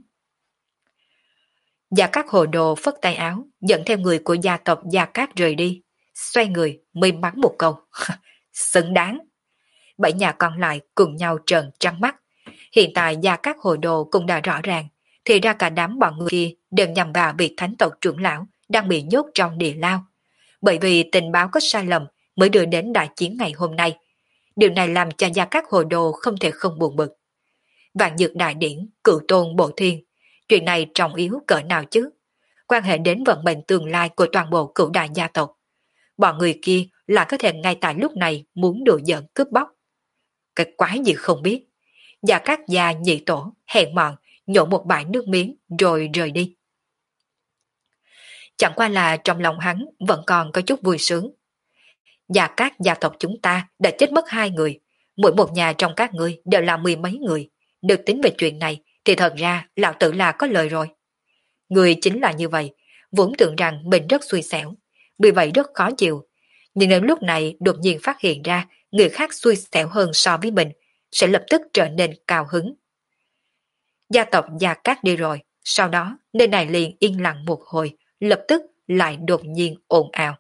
Gia Cát hồ đồ phất tay áo, dẫn theo người của gia tộc Gia Cát rời đi, xoay người mới mắng một câu. Xứng đáng. Bảy nhà còn lại cùng nhau trợn trắng mắt. Hiện tại Gia Cát hồ đồ cũng đã rõ ràng, thì ra cả đám bọn người kia đều nhằm vào vị thánh tộc trưởng lão đang bị nhốt trong địa lao. Bởi vì tình báo có sai lầm mới đưa đến đại chiến ngày hôm nay. Điều này làm cho Gia Cát hồ đồ không thể không buồn bực. Vạn Dược Đại Điển, Cửu Tôn Bộ Thiên, chuyện này trọng yếu cỡ nào chứ? Quan hệ đến vận mệnh tương lai của toàn bộ cửu đại gia tộc. Bọn người kia là có thể ngay tại lúc này muốn đùa giỡn cướp bóc. Cái quái gì không biết. Gia Cát gia nhị tổ, hèn mọn, nhổ một bãi nước miếng rồi rời đi. Chẳng qua là trong lòng hắn vẫn còn có chút vui sướng. Gia Cát gia tộc chúng ta đã chết mất hai người, mỗi một nhà trong các ngươi đều là mười mấy người. Được tính về chuyện này thì thật ra lão tử là có lời rồi. Người chính là như vậy, vốn tưởng rằng mình rất xui xẻo, vì vậy rất khó chịu. Nhưng đến lúc này đột nhiên phát hiện ra người khác xui xẻo hơn so với mình, sẽ lập tức trở nên cao hứng. Gia tộc Gia Cát đi rồi, sau đó nơi này liền yên lặng một hồi, lập tức lại đột nhiên ồn ào.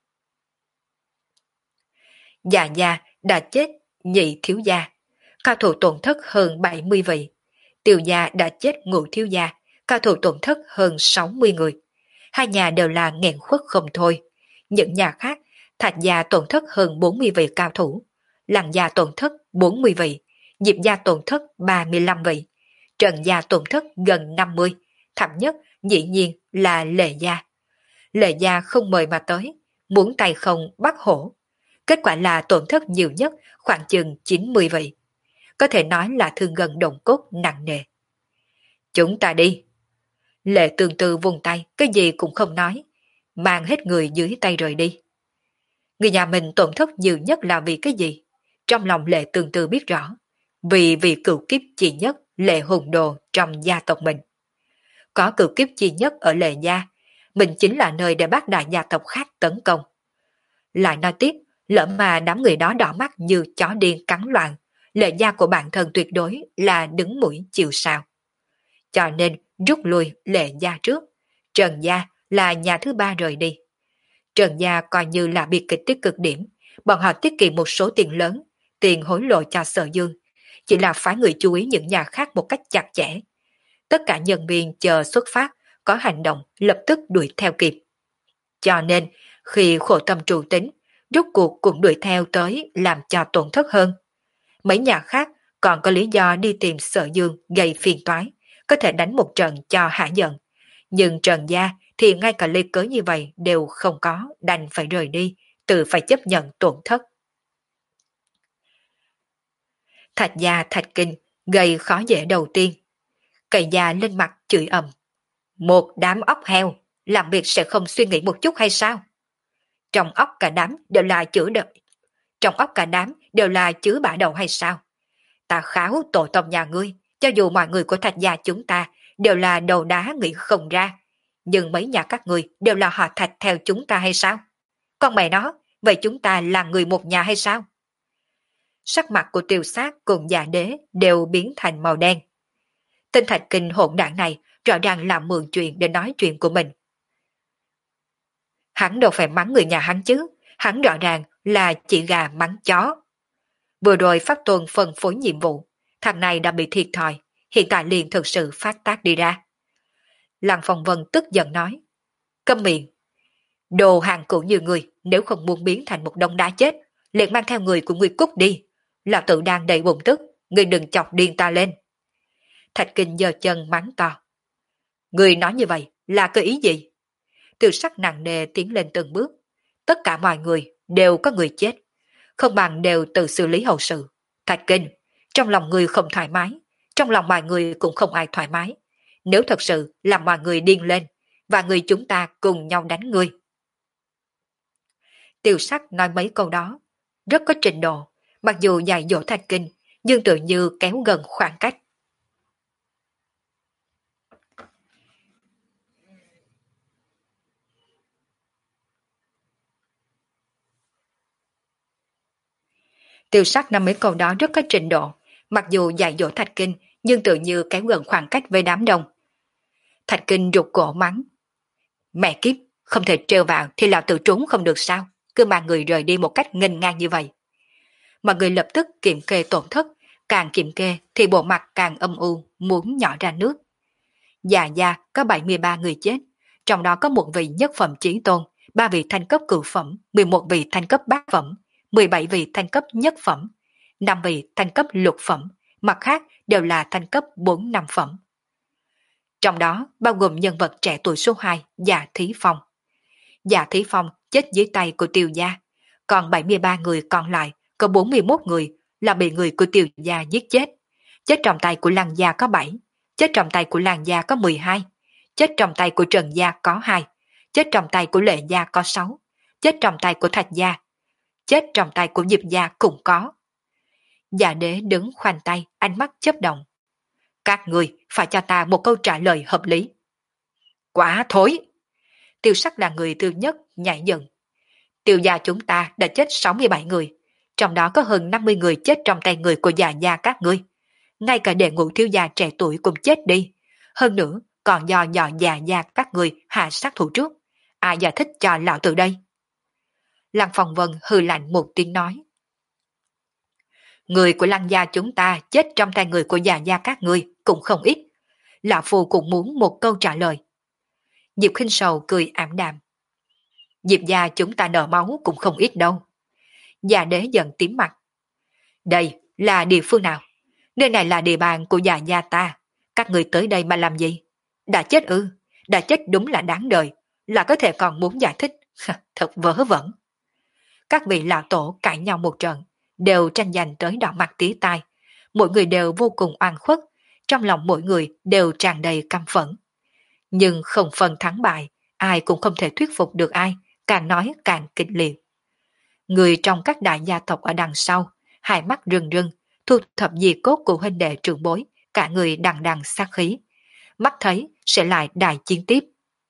Gia Gia đã chết nhị thiếu gia, cao thủ tổn thất hơn bảy mươi vị. Tiêu gia đã chết ngũ thiếu gia, cao thủ tổn thất hơn sáu mươi người. Hai nhà đều là nghẹn khuất không thôi. Những nhà khác, Thạch gia tổn thất hơn bốn mươi vị cao thủ, Lăng gia tổn thất bốn mươi vị, Diệp gia tổn thất ba mươi lăm vị, Trần gia tổn thất gần năm mươi, thậm nhất dĩ nhiên là Lệ gia. Lệ gia không mời mà tới, muốn tay không bắt hổ. Kết quả là tổn thất nhiều nhất khoảng chừng chín mươi vị. Có thể nói là thương gần động cốt nặng nề. Chúng ta đi. Lệ Tương Tư vùng tay, cái gì cũng không nói, mang hết người dưới tay rời đi. Người nhà mình tổn thất nhiều nhất là vì cái gì? Trong lòng Lệ Tương Tư biết rõ. Vì vì cửu kiếp chi nhất Lệ Hùng Đồ trong gia tộc mình. Có cửu kiếp chi nhất ở Lệ gia, mình chính là nơi để bác đại gia tộc khác tấn công. Lại nói tiếp, lỡ mà đám người đó đỏ mắt như chó điên cắn loạn, Lệ gia của bản thân tuyệt đối là đứng mũi chịu sào. Cho nên rút lui Lệ gia trước, Trần gia là nhà thứ ba rời đi. Trần gia coi như là bi kịch tích cực điểm, bọn họ tiết kiệm một số tiền lớn, tiền hối lộ cho Sở Dương, chỉ là phái người chú ý những nhà khác một cách chặt chẽ. Tất cả nhân viên chờ xuất phát, có hành động lập tức đuổi theo kịp. Cho nên, khi khổ tâm trụ tính, rốt cuộc cũng đuổi theo tới làm cho tổn thất hơn. Mấy nhà khác còn có lý do đi tìm Sở Dương gây phiền toái, có thể đánh một trận cho hả giận. Nhưng Trần gia thì ngay cả lý cớ như vậy đều không có, đành phải rời đi, tự phải chấp nhận tổn thất. Thạch gia Thạch Kinh gây khó dễ đầu tiên. Cậy già lên mặt chửi ầm. Một đám ốc heo, làm việc sẽ không suy nghĩ một chút hay sao? Trong ốc cả đám đều là chữ đợi. Trong ốc cả đám đều là chữ bả đầu hay sao? Ta kháo tổ tông nhà ngươi, cho dù mọi người của Thạch gia chúng ta đều là đầu đá nghĩ không ra, nhưng mấy nhà các ngươi đều là họ Thạch theo chúng ta hay sao? Con mẹ nó, vậy chúng ta là người một nhà hay sao? Sắc mặt của Tiêu Sát cùng Dạ Đế đều biến thành màu đen. Tên Thạch Kinh hỗn đảng này rõ ràng là mượn chuyện để nói chuyện của mình. Hắn đâu phải mắng người nhà hắn chứ, hắn rõ ràng là chỉ gà mắng chó. Vừa rồi Pháp Tôn phân phối nhiệm vụ, thằng này đã bị thiệt thòi, hiện tại liền thực sự phát tác đi ra. Lăng Phong Vân tức giận nói, câm miệng, đồ hàng cũ như người, nếu không muốn biến thành một đống đá chết, liền mang theo người của người cút đi. Lão tự đang đầy bụng tức, người đừng chọc điên ta lên. Thạch Kinh giơ chân mắng to. Người nói như vậy là cơ ý gì? Từ sắc nặng nề tiến lên từng bước. Tất cả mọi người đều có người chết, không bằng đều tự xử lý hậu sự. Thạch Kinh, trong lòng người không thoải mái, trong lòng mọi người cũng không ai thoải mái. Nếu thật sự làm mọi người điên lên, và người chúng ta cùng nhau đánh ngươi. Tiêu sắc nói mấy câu đó, rất có trình độ, mặc dù dạy dỗ Thạch Kinh, nhưng tự như kéo gần khoảng cách. Tiêu sắc năm mấy câu đó rất có trình độ, mặc dù dạy dỗ Thạch Kinh, nhưng tự như kéo gần khoảng cách với đám đông. Thạch Kinh rụt cổ mắng. Mẹ kiếp, không thể trêu vào thì lão tự trốn không được sao, cứ mang người rời đi một cách nghênh ngang như vậy. Mọi người lập tức kiểm kê tổn thất, càng kiểm kê thì bộ mặt càng âm u, muốn nhỏ ra nước. Già Gia có bảy mươi ba người chết, trong đó có một vị nhất phẩm chí tôn, ba vị thanh cấp cửu phẩm, mười một vị thanh cấp bát phẩm, mười bảy vị thanh cấp nhất phẩm, năm vị thanh cấp lục phẩm, mặt khác đều là thanh cấp bốn năm phẩm. Trong đó bao gồm nhân vật trẻ tuổi số hai, Dạ Thí Phong. Dạ Thí Phong chết dưới tay của Tiêu gia, còn bảy mươi ba người còn lại, có bốn mươi mốt người là bị người của Tiêu gia giết chết. Chết trong tay của Lăng gia có bảy, chết trong tay của Lăng gia có mười hai, chết trong tay của Trần gia có hai, chết trong tay của Lệ gia có sáu, chết trong tay của Thạch gia, chết trong tay của Diệp gia cũng có. Dạ đế đứng khoanh tay, ánh mắt chớp động. Các người phải cho ta một câu trả lời hợp lý. Quá thối! Tiêu Sắc là người thứ nhất nhảy giận. Tiêu gia chúng ta đã chết sáu mươi bảy người, trong đó có hơn năm mươi người chết trong tay người của Dạ gia các ngươi. Ngay cả đệ ngũ thiếu gia trẻ tuổi cũng chết đi. Hơn nữa, còn do dò Dạ gia các ngươi hạ sát thủ trước. Ai giải thích cho lão tử đây? Lăng Phong Vân hừ lạnh một tiếng nói. Người của Lăng gia chúng ta chết trong tay người của Dạ gia các ngươi cũng không ít. Lão Phu cũng muốn một câu trả lời. Diệp Khinh Sầu cười ảm đạm. Diệp gia chúng ta nợ máu cũng không ít đâu. Dạ đế giận tím mặt. Đây là địa phương nào? Nơi này là địa bàn của Dạ gia ta. Các người tới đây mà làm gì? Đã chết ư? Đã chết đúng là đáng đời. Là có thể còn muốn giải thích. Thật vớ vẩn. Các vị lão tổ cãi nhau một trận, đều tranh giành tới đỏ mặt tía tai. Mỗi người đều vô cùng oan khuất. Trong lòng mỗi người đều tràn đầy căm phẫn. Nhưng không phân thắng bại, ai cũng không thể thuyết phục được ai, càng nói càng kịch liệt. Người trong các đại gia tộc ở đằng sau, hai mắt rưng rưng, thu thập di cốt của huynh đệ trưởng bối, cả người đằng đằng sát khí. Mắt thấy sẽ lại đại chiến tiếp.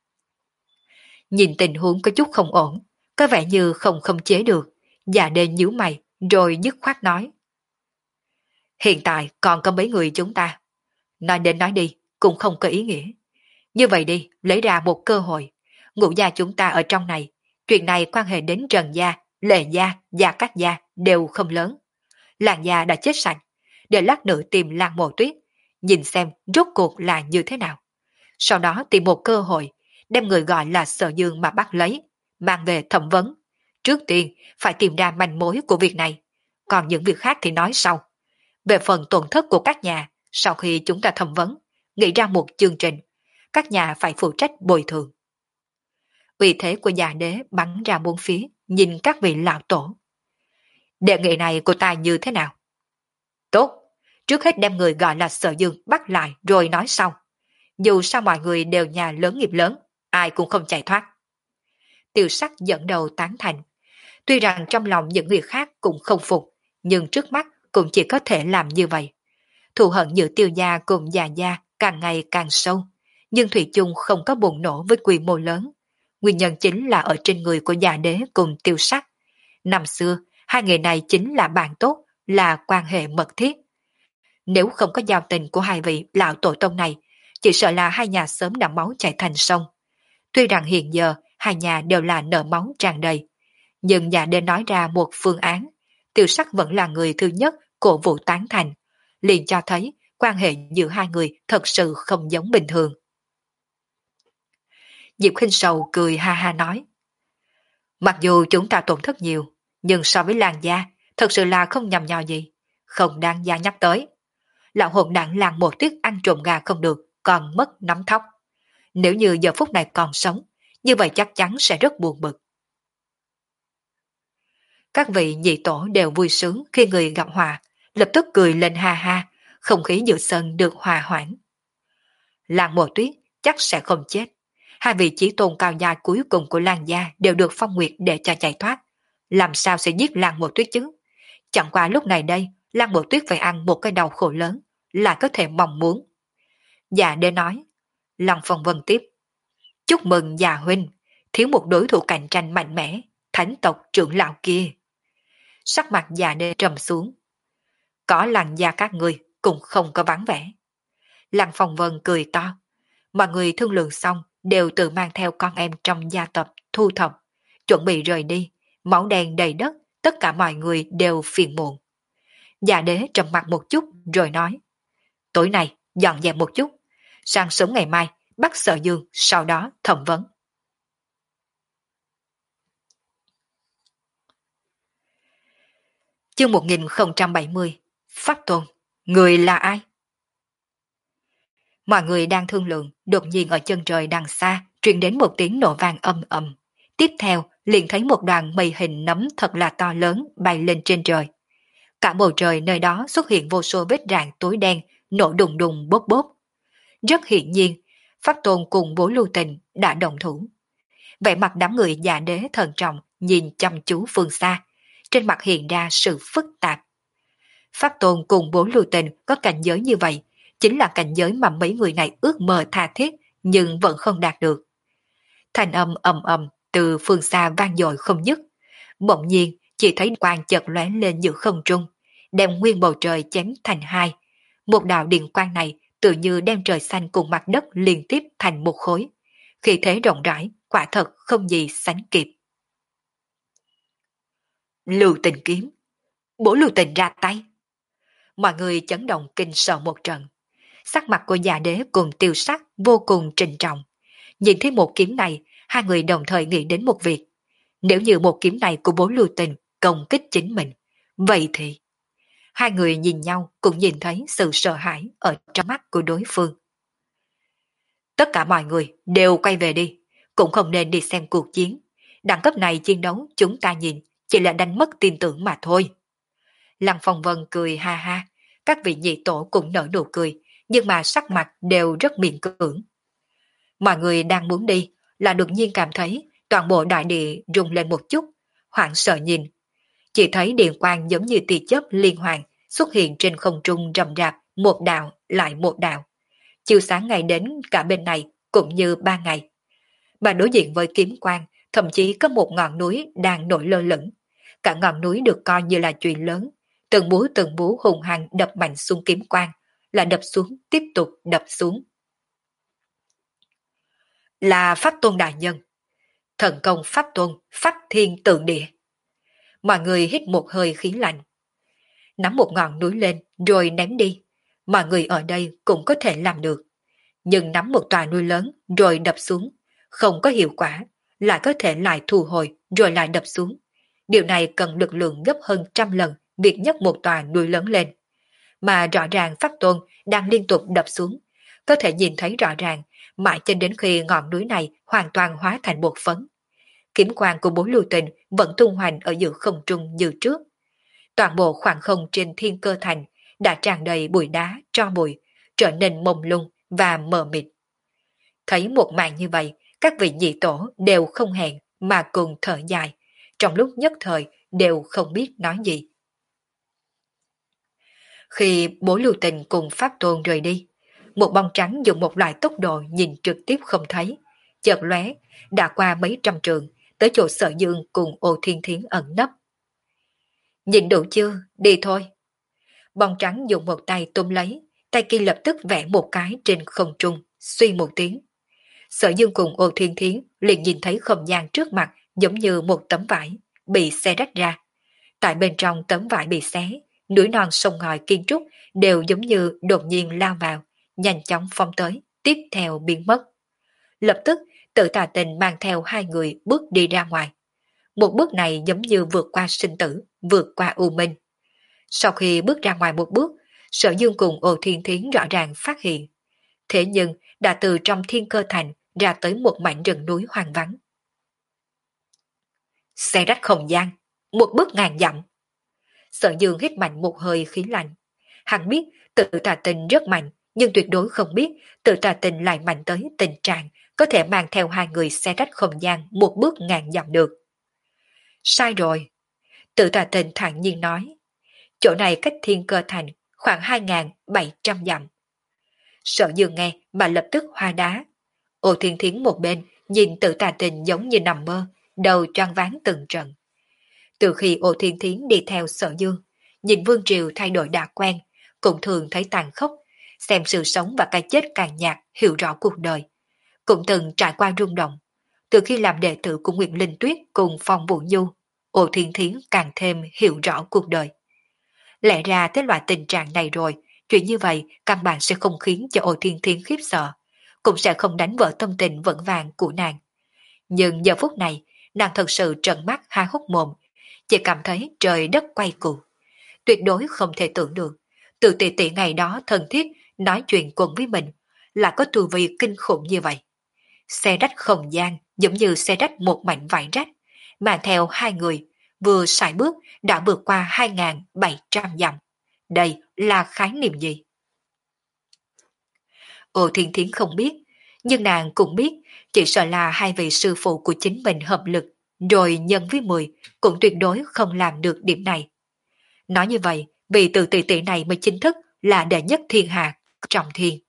Nhìn tình huống có chút không ổn, có vẻ như không khống chế được, Dạ đế nhíu mày, rồi dứt khoát nói. Hiện tại còn có mấy người chúng ta. Nói đến nói đi, cũng không có ý nghĩa. Như vậy đi, lấy ra một cơ hội. Ngũ gia chúng ta ở trong này, chuyện này quan hệ đến Trần gia, Lệ gia, Gia Cát gia đều không lớn. Làng gia đã chết sạch, để lát nữa tìm Làng Mộ Tuyết, nhìn xem rốt cuộc là như thế nào. Sau đó tìm một cơ hội, đem người gọi là Sở Dương mà bắt lấy, mang về thẩm vấn. Trước tiên phải tìm ra manh mối của việc này, còn những việc khác thì nói sau. Về phần tổn thất của các nhà, sau khi chúng ta thẩm vấn, nghĩ ra một chương trình, các nhà phải phụ trách bồi thường. Uy thế của Dạ đế bắn ra bốn phía, nhìn các vị lão tổ. Đề nghị này của ta như thế nào? Tốt, trước hết đem người gọi là Sở Dương bắt lại rồi nói sau. Dù sao mọi người đều nhà lớn nghiệp lớn, ai cũng không chạy thoát. Tiêu Sắc dẫn đầu tán thành. Tuy rằng trong lòng những người khác cũng không phục, nhưng trước mắt cũng chỉ có thể làm như vậy. Thù hận giữa Tiêu gia cùng Dạ gia càng ngày càng sâu, nhưng thủy chung không có bùng nổ với quy mô lớn. Nguyên nhân chính là ở trên người của Dạ đế cùng Tiêu Sắc. Năm xưa, hai người này chính là bạn tốt, là quan hệ mật thiết. Nếu không có giao tình của hai vị lão tổ tông này, chỉ sợ là hai nhà sớm đã máu chảy thành sông. Tuy rằng hiện giờ hai nhà đều là nợ máu tràn đầy, nhưng Dạ đế nói ra một phương án, Tiêu Sắc vẫn là người thứ nhất cổ vũ tán thành, liền cho thấy quan hệ giữa hai người thật sự không giống bình thường. Diệp Khinh Sầu cười ha ha nói. Mặc dù chúng ta tổn thất nhiều, nhưng so với Làng gia, thật sự là không nhầm nhò gì, không đáng giá nhắc tới. Lão hồn đảng Làng Mộ Tuyết ăn trộm gà không được, còn mất nắm thóc. Nếu như giờ phút này còn sống, như vậy chắc chắn sẽ rất buồn bực. Các vị nhị tổ đều vui sướng khi người gặp hòa, lập tức cười lên ha ha, không khí giữa sân được hòa hoãn. Làng Mộ Tuyết chắc sẽ không chết. Hai vị chí tôn cao gia cuối cùng của Làng gia đều được phong nguyệt để cho chạy thoát. Làm sao sẽ giết Làng Mộ Tuyết chứ? Chẳng qua lúc này đây, Làng Mộ Tuyết phải ăn một cái đau khổ lớn, là có thể mong muốn. Dạ đế nói. Lăng Phong Vân tiếp. Chúc mừng Dạ huynh, thiếu một đối thủ cạnh tranh mạnh mẽ, thánh tộc trưởng lão kia. Sắc mặt Dạ đế trầm xuống. Có Làng gia các ngươi cũng không có vắng vẻ. Lăng Phong Vân cười to. Mọi người thương lượng xong đều tự mang theo con em trong gia tộc thu thập, chuẩn bị rời đi, máu đen đầy đất, tất cả mọi người đều phiền muộn. Dạ đế trầm mặt một chút rồi nói. Tối nay dọn dẹp một chút, sáng sớm ngày mai bắt Sở Dương, sau đó thẩm vấn. Chương một nghìn không trăm bảy mươi. Pháp Tôn, người là ai? Mọi người đang thương lượng, đột nhiên ở chân trời đằng xa truyền đến một tiếng nổ vang ầm ầm. Tiếp theo, liền thấy một đoàn mây hình nấm thật là to lớn bay lên trên trời. Cả bầu trời nơi đó xuất hiện vô số vết rạn tối đen, nổ đùng đùng bốp bốp. Rất hiển nhiên, Pháp Tôn cùng Bố Lưu Tình đã đồng thủ. Vẻ mặt đám người già đế thần trọng nhìn chăm chú phương xa, trên mặt hiện ra sự phức tạp. Pháp Tôn cùng Bố Lưu Tình có cảnh giới như vậy, chính là cảnh giới mà mấy người này ước mơ tha thiết nhưng vẫn không đạt được. Thanh âm ầm ầm từ phương xa vang dội không dứt. Bỗng nhiên chỉ thấy quang chợt lóe lên giữa không trung, đem nguyên bầu trời chém thành hai. Một đạo điện quang này tự như đem trời xanh cùng mặt đất liên tiếp thành một khối. Khi thế rộng rãi, quả thật không gì sánh kịp. Lưu Tình kiếm, Bố Lưu Tình ra tay. Mọi người chấn động kinh sợ một trận. Sắc mặt của già đế cùng tiêu sắc vô cùng trịnh trọng. Nhìn thấy một kiếm này, hai người đồng thời nghĩ đến một việc. Nếu như một kiếm này của Bố Lưu Tình công kích chính mình, vậy thì... Hai người nhìn nhau cũng nhìn thấy sự sợ hãi ở trong mắt của đối phương. Tất cả mọi người đều quay về đi, cũng không nên đi xem cuộc chiến. Đẳng cấp này chiến đấu chúng ta nhìn chỉ là đánh mất tin tưởng mà thôi. Lăng Phong Vân cười ha ha, các vị nhị tổ cũng nở nụ cười, nhưng mà sắc mặt đều rất miễn cưỡng. Mọi người đang muốn đi, là đột nhiên cảm thấy toàn bộ đại địa rung lên một chút, hoảng sợ nhìn. Chỉ thấy điện quang giống như tia chớp liên hoàn xuất hiện trên không trung rầm rạp, một đạo lại một đạo. Chiều sáng ngày đến cả bên này cũng như ba ngày. Mà đối diện với kiếm quang, thậm chí có một ngọn núi đang nổi lơ lửng. Cả ngọn núi được coi như là chuyện lớn, từng búa từng búa hùng hăng đập mạnh xuống kiếm quang, là đập xuống tiếp tục đập xuống. Là Pháp Tôn đại nhân. Thần công Pháp Tôn, Pháp Thiên Tượng Địa. Mọi người hít một hơi khí lạnh. Nắm một ngọn núi lên rồi ném đi. Mọi người ở đây cũng có thể làm được. Nhưng nắm một tòa núi lớn rồi đập xuống, không có hiệu quả, lại có thể lại thu hồi rồi lại đập xuống. Điều này cần lực lượng gấp hơn trăm lần việc nhấc một tòa núi lớn lên. Mà rõ ràng Pháp Tôn đang liên tục đập xuống, có thể nhìn thấy rõ ràng, mãi cho đến khi ngọn núi này hoàn toàn hóa thành bột phấn. Kiếm quang của Bố Lưu Tình vẫn tung hoành ở giữa không trung như trước. Toàn bộ khoảng không trên Thiên Cơ Thành đã tràn đầy bụi đá, tro bụi, trở nên mông lung và mờ mịt. Thấy một màn như vậy, các vị nhị tổ đều không hẹn mà cùng thở dài, trong lúc nhất thời đều không biết nói gì. Khi Bố Lưu Tình cùng Pháp Tôn rời đi, một bóng trắng dùng một loại tốc độ nhìn trực tiếp không thấy, chợt lóe đã qua mấy trăm trường tới chỗ Sở Dương cùng Ô Thiên Thiến ẩn nấp. Nhìn đủ chưa, đi thôi. Bóng trắng dùng một tay túm lấy, tay kia lập tức vẽ một cái trên không trung, suy một tiếng. Sở Dương cùng Ô Thiên Thiến liền nhìn thấy không gian trước mặt giống như một tấm vải bị xé rách ra. Tại bên trong tấm vải bị xé, núi non sông ngòi kiên trúc đều giống như đột nhiên lao vào, nhanh chóng phóng tới, tiếp theo biến mất. Lập tức, Tự Tà Tình mang theo hai người bước đi ra ngoài. Một bước này giống như vượt qua sinh tử, vượt qua u minh. Sau khi bước ra ngoài một bước, Sở Dương cùng Ô Thiên Thiến rõ ràng phát hiện. Thế nhưng đã từ trong Thiên Cơ Thành ra tới một mảnh rừng núi hoang vắng. Xe rách không gian, một bước ngàn dặm. Sở Dương hít mạnh một hơi khí lạnh. Hắn biết Tự Tà Tình rất mạnh, nhưng tuyệt đối không biết Tự Tà Tình lại mạnh tới tình trạng có thể mang theo hai người xe rách không gian một bước ngàn dặm được. Sai rồi. Tự Tà Tình thản nhiên nói. Chỗ này cách Thiên Cơ Thành khoảng hai nghìn bảy trăm dặm. Sở Dương nghe mà lập tức hoa đá. Ô Thiên Thiến một bên nhìn Tự Tà Tình giống như nằm mơ, đầu choáng váng từng trận. Từ khi Ô Thiên Thiến đi theo Sở Dương, nhìn Vương Triều thay đổi đã quen, cũng thường thấy tàn khốc, xem sự sống và cái chết càng nhạt, hiểu rõ cuộc đời. Cũng từng trải qua rung động. Từ khi làm đệ tử của Nguyệt Linh Tuyết cùng Phong Vũ Nhu, Ô Thiên Thiến càng thêm hiểu rõ cuộc đời. Lẽ ra tới loại tình trạng này rồi, chuyện như vậy căn bản sẽ không khiến cho Ô Thiên Thiến khiếp sợ, cũng sẽ không đánh vỡ tâm tình vững vàng của nàng. Nhưng giờ phút này, nàng thật sự trợn mắt há hốc mồm, chỉ cảm thấy trời đất quay cuồng. tuyệt đối không thể tưởng được. Từ tỷ tỷ ngày đó thân thiết nói chuyện cùng với mình, là có tu vi kinh khủng như vậy. Xe rách không gian giống như xe rách một mảnh vải rách, mà theo hai người, vừa sải bước đã vượt qua hai nghìn bảy trăm dặm. Đây là khái niệm gì? Ô Thiên Thiến không biết, nhưng nàng cũng biết, chỉ sợ là hai vị sư phụ của chính mình hợp lực, rồi nhân với mười, cũng tuyệt đối không làm được điểm này. Nói như vậy, vì từ tỷ tỷ này mới chính thức là đệ nhất thiên hạ, trọng thiên.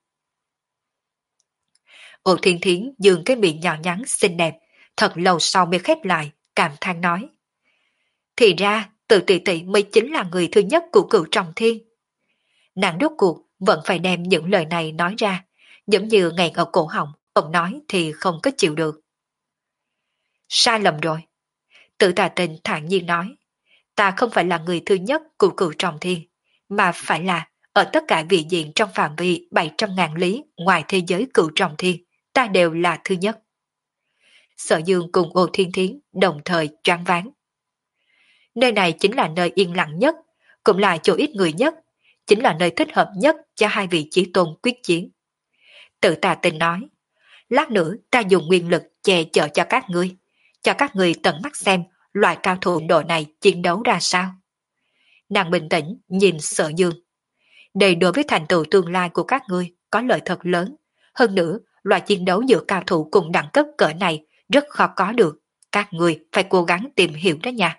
Ô Thiên Thiến dường cái miệng nhỏ nhắn xinh đẹp, thật lâu sau mới khép lại, cảm than nói. Thì ra, từ tỷ tỷ mới chính là người thứ nhất của cửu trọng thiên. Nàng rốt cuộc vẫn phải đem những lời này nói ra, giống như nghẹn ở cổ họng, ông nói thì không có chịu được. Sai lầm rồi. Tự Tà Tình thản nhiên nói, ta không phải là người thứ nhất của cửu trọng thiên, mà phải là ở tất cả vị diện trong phạm vi bảy trăm ngàn lý ngoài thế giới cửu trọng thiên, ta đều là thứ nhất. Sở Dương cùng Ô Thiên Thiến đồng thời choáng váng. Nơi này chính là nơi yên lặng nhất, cũng là chỗ ít người nhất, chính là nơi thích hợp nhất cho hai vị chí tôn quyết chiến. Tự Tà Tình nói, lát nữa ta dùng nguyên lực che chở cho các ngươi, cho các ngươi tận mắt xem loại cao thủ độ này chiến đấu ra sao. Nàng bình tĩnh nhìn Sở Dương. Đây đối với thành tựu tương lai của các ngươi có lợi thật lớn, hơn nữa loại chiến đấu giữa cao thủ cùng đẳng cấp cỡ này rất khó có được, các ngươi phải cố gắng tìm hiểu đó nha.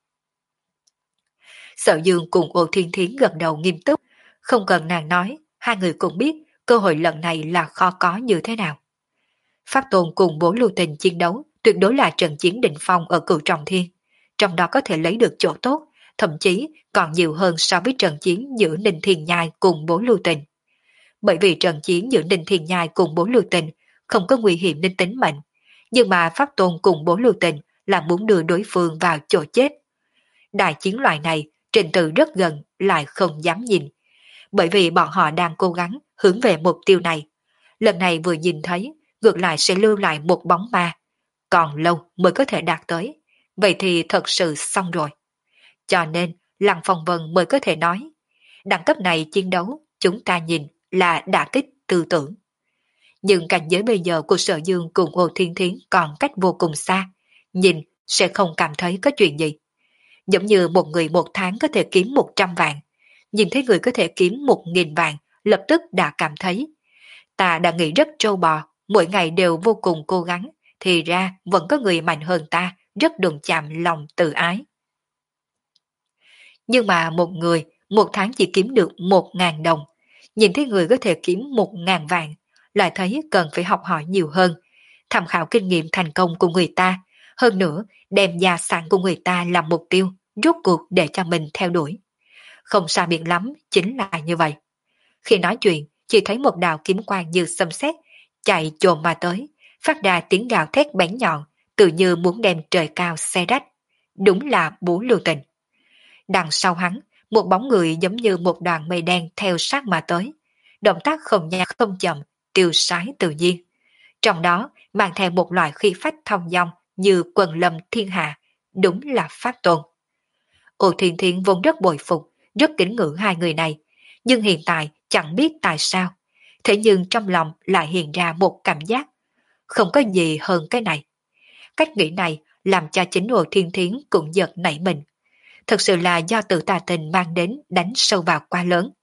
Sở Dương cùng Ô Thiên Thiến gật đầu nghiêm túc, không cần nàng nói, hai người cũng biết cơ hội lần này là khó có như thế nào. Pháp Tôn cùng Bố Lưu Tình chiến đấu tuyệt đối là trận chiến đỉnh phong ở cửu trọng thiên, trong đó có thể lấy được chỗ tốt, thậm chí còn nhiều hơn so với trận chiến giữa Ninh Thiên Nhai cùng Bố Lưu Tình. Bởi vì trận chiến giữa Ninh Thiên Nhai cùng Bố Lưu Tình không có nguy hiểm đến tính mệnh, nhưng mà Pháp Tôn cùng Bố Lưu Tình là muốn đưa đối phương vào chỗ chết. Đại chiến loại này, trình tự rất gần lại không dám nhìn, bởi vì bọn họ đang cố gắng hướng về mục tiêu này. Lần này vừa nhìn thấy, ngược lại sẽ lưu lại một bóng ma, còn lâu mới có thể đạt tới, vậy thì thật sự xong rồi. Cho nên, Lăng Phong Vân mới có thể nói, đẳng cấp này chiến đấu, chúng ta nhìn là đả kích tư tưởng. Nhưng cảnh giới bây giờ của Sở Dương cùng Ô Thiên Thiến còn cách vô cùng xa, nhìn sẽ không cảm thấy có chuyện gì. Giống như một người một tháng có thể kiếm một trăm vạn, nhìn thấy người có thể kiếm một nghìn vạn, lập tức đã cảm thấy. Ta đã nghĩ rất trâu bò, mỗi ngày đều vô cùng cố gắng, thì ra vẫn có người mạnh hơn ta, rất đụng chạm lòng tự ái. Nhưng mà một người, một tháng chỉ kiếm được một ngàn đồng, nhìn thấy người có thể kiếm một ngàn vạn, lại thấy cần phải học hỏi nhiều hơn, tham khảo kinh nghiệm thành công của người ta, hơn nữa đem gia sản của người ta làm mục tiêu, rốt cuộc để cho mình theo đuổi. Không xa biệt lắm, chính là như vậy. Khi nói chuyện, chỉ thấy một đạo kiếm quang như xâm xét, chạy chồm mà tới, phát ra tiếng gào thét bén nhọn, tự như muốn đem trời cao xé rách. Đúng là Bố Lưu Tình. Đằng sau hắn, một bóng người giống như một đoàn mây đen theo sát mà tới. Động tác không nhanh không chậm, tiêu sái tự nhiên. Trong đó mang theo một loại khí phách thông dong như quần lâm thiên hạ, đúng là Pháp Tôn. Ô Thiên Thiến vốn rất bội phục, rất kính ngưỡng hai người này, nhưng hiện tại chẳng biết tại sao, thế nhưng trong lòng lại hiện ra một cảm giác, không có gì hơn cái này. Cách nghĩ này làm cho chính Ô Thiên Thiến cũng giật nảy mình. Thật sự là do Tự Tà Tình mang đến đánh sâu vào quá lớn.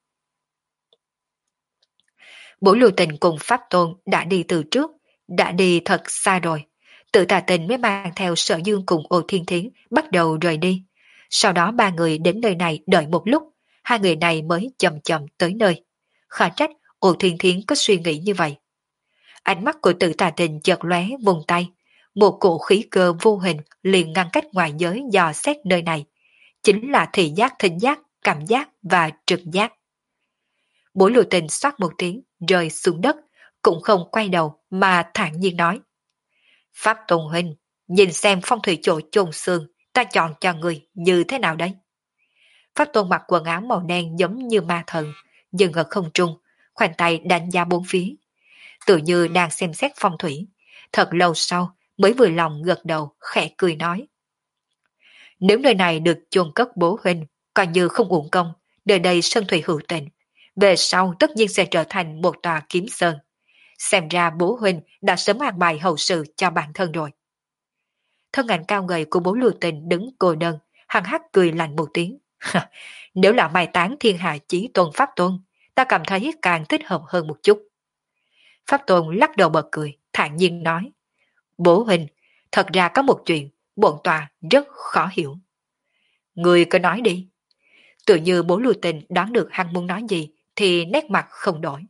Bố Lưu Tình cùng Pháp Tôn đã đi từ trước, đã đi thật xa rồi. Tự Tà Tình mới mang theo Sở Dương cùng Ô Thiên Thiến bắt đầu rời đi. Sau đó ba người đến nơi này đợi một lúc, hai người này mới chậm chậm tới nơi. Khó trách Ô Thiên Thiến có suy nghĩ như vậy. Ánh mắt của Tự Tà Tình chợt lóe vùng tay, một cổ khí cơ vô hình liền ngăn cách ngoài giới dò xét nơi này. Chính là thị giác, thính giác, cảm giác và trực giác. Bố Lưu Tình xoát một tiếng rơi xuống đất, cũng không quay đầu mà thản nhiên nói. Pháp Tôn huynh, nhìn xem phong thủy chỗ chôn xương, ta chọn cho người như thế nào đấy? Pháp Tôn mặc quần áo màu đen giống như ma thần, dừng ở không trung, khoanh tay đánh giá bốn phía. Tự như đang xem xét phong thủy, thật lâu sau mới vừa lòng gật đầu khẽ cười nói. Nếu nơi này được chôn cất bố huynh, coi như không uổng công, nơi đây sơn thủy hữu tình, về sau tất nhiên sẽ trở thành một tòa kiếm sơn. Xem ra bố huynh đã sớm an bài hậu sự cho bản thân rồi. Thân ảnh cao gầy của bố Lưu Tình đứng cô đơn, hằng hắc cười lạnh một tiếng. Nếu là mai táng thiên hạ chí tôn Pháp Tôn, ta cảm thấy càng thích hợp hơn một chút. Pháp Tôn lắc đầu bật cười, thản nhiên nói. Bố huynh, thật ra có một chuyện, bổn tòa rất khó hiểu. Người cứ nói đi. Tự như bố Lưu Tình đoán được hắn muốn nói gì, thì nét mặt không đổi.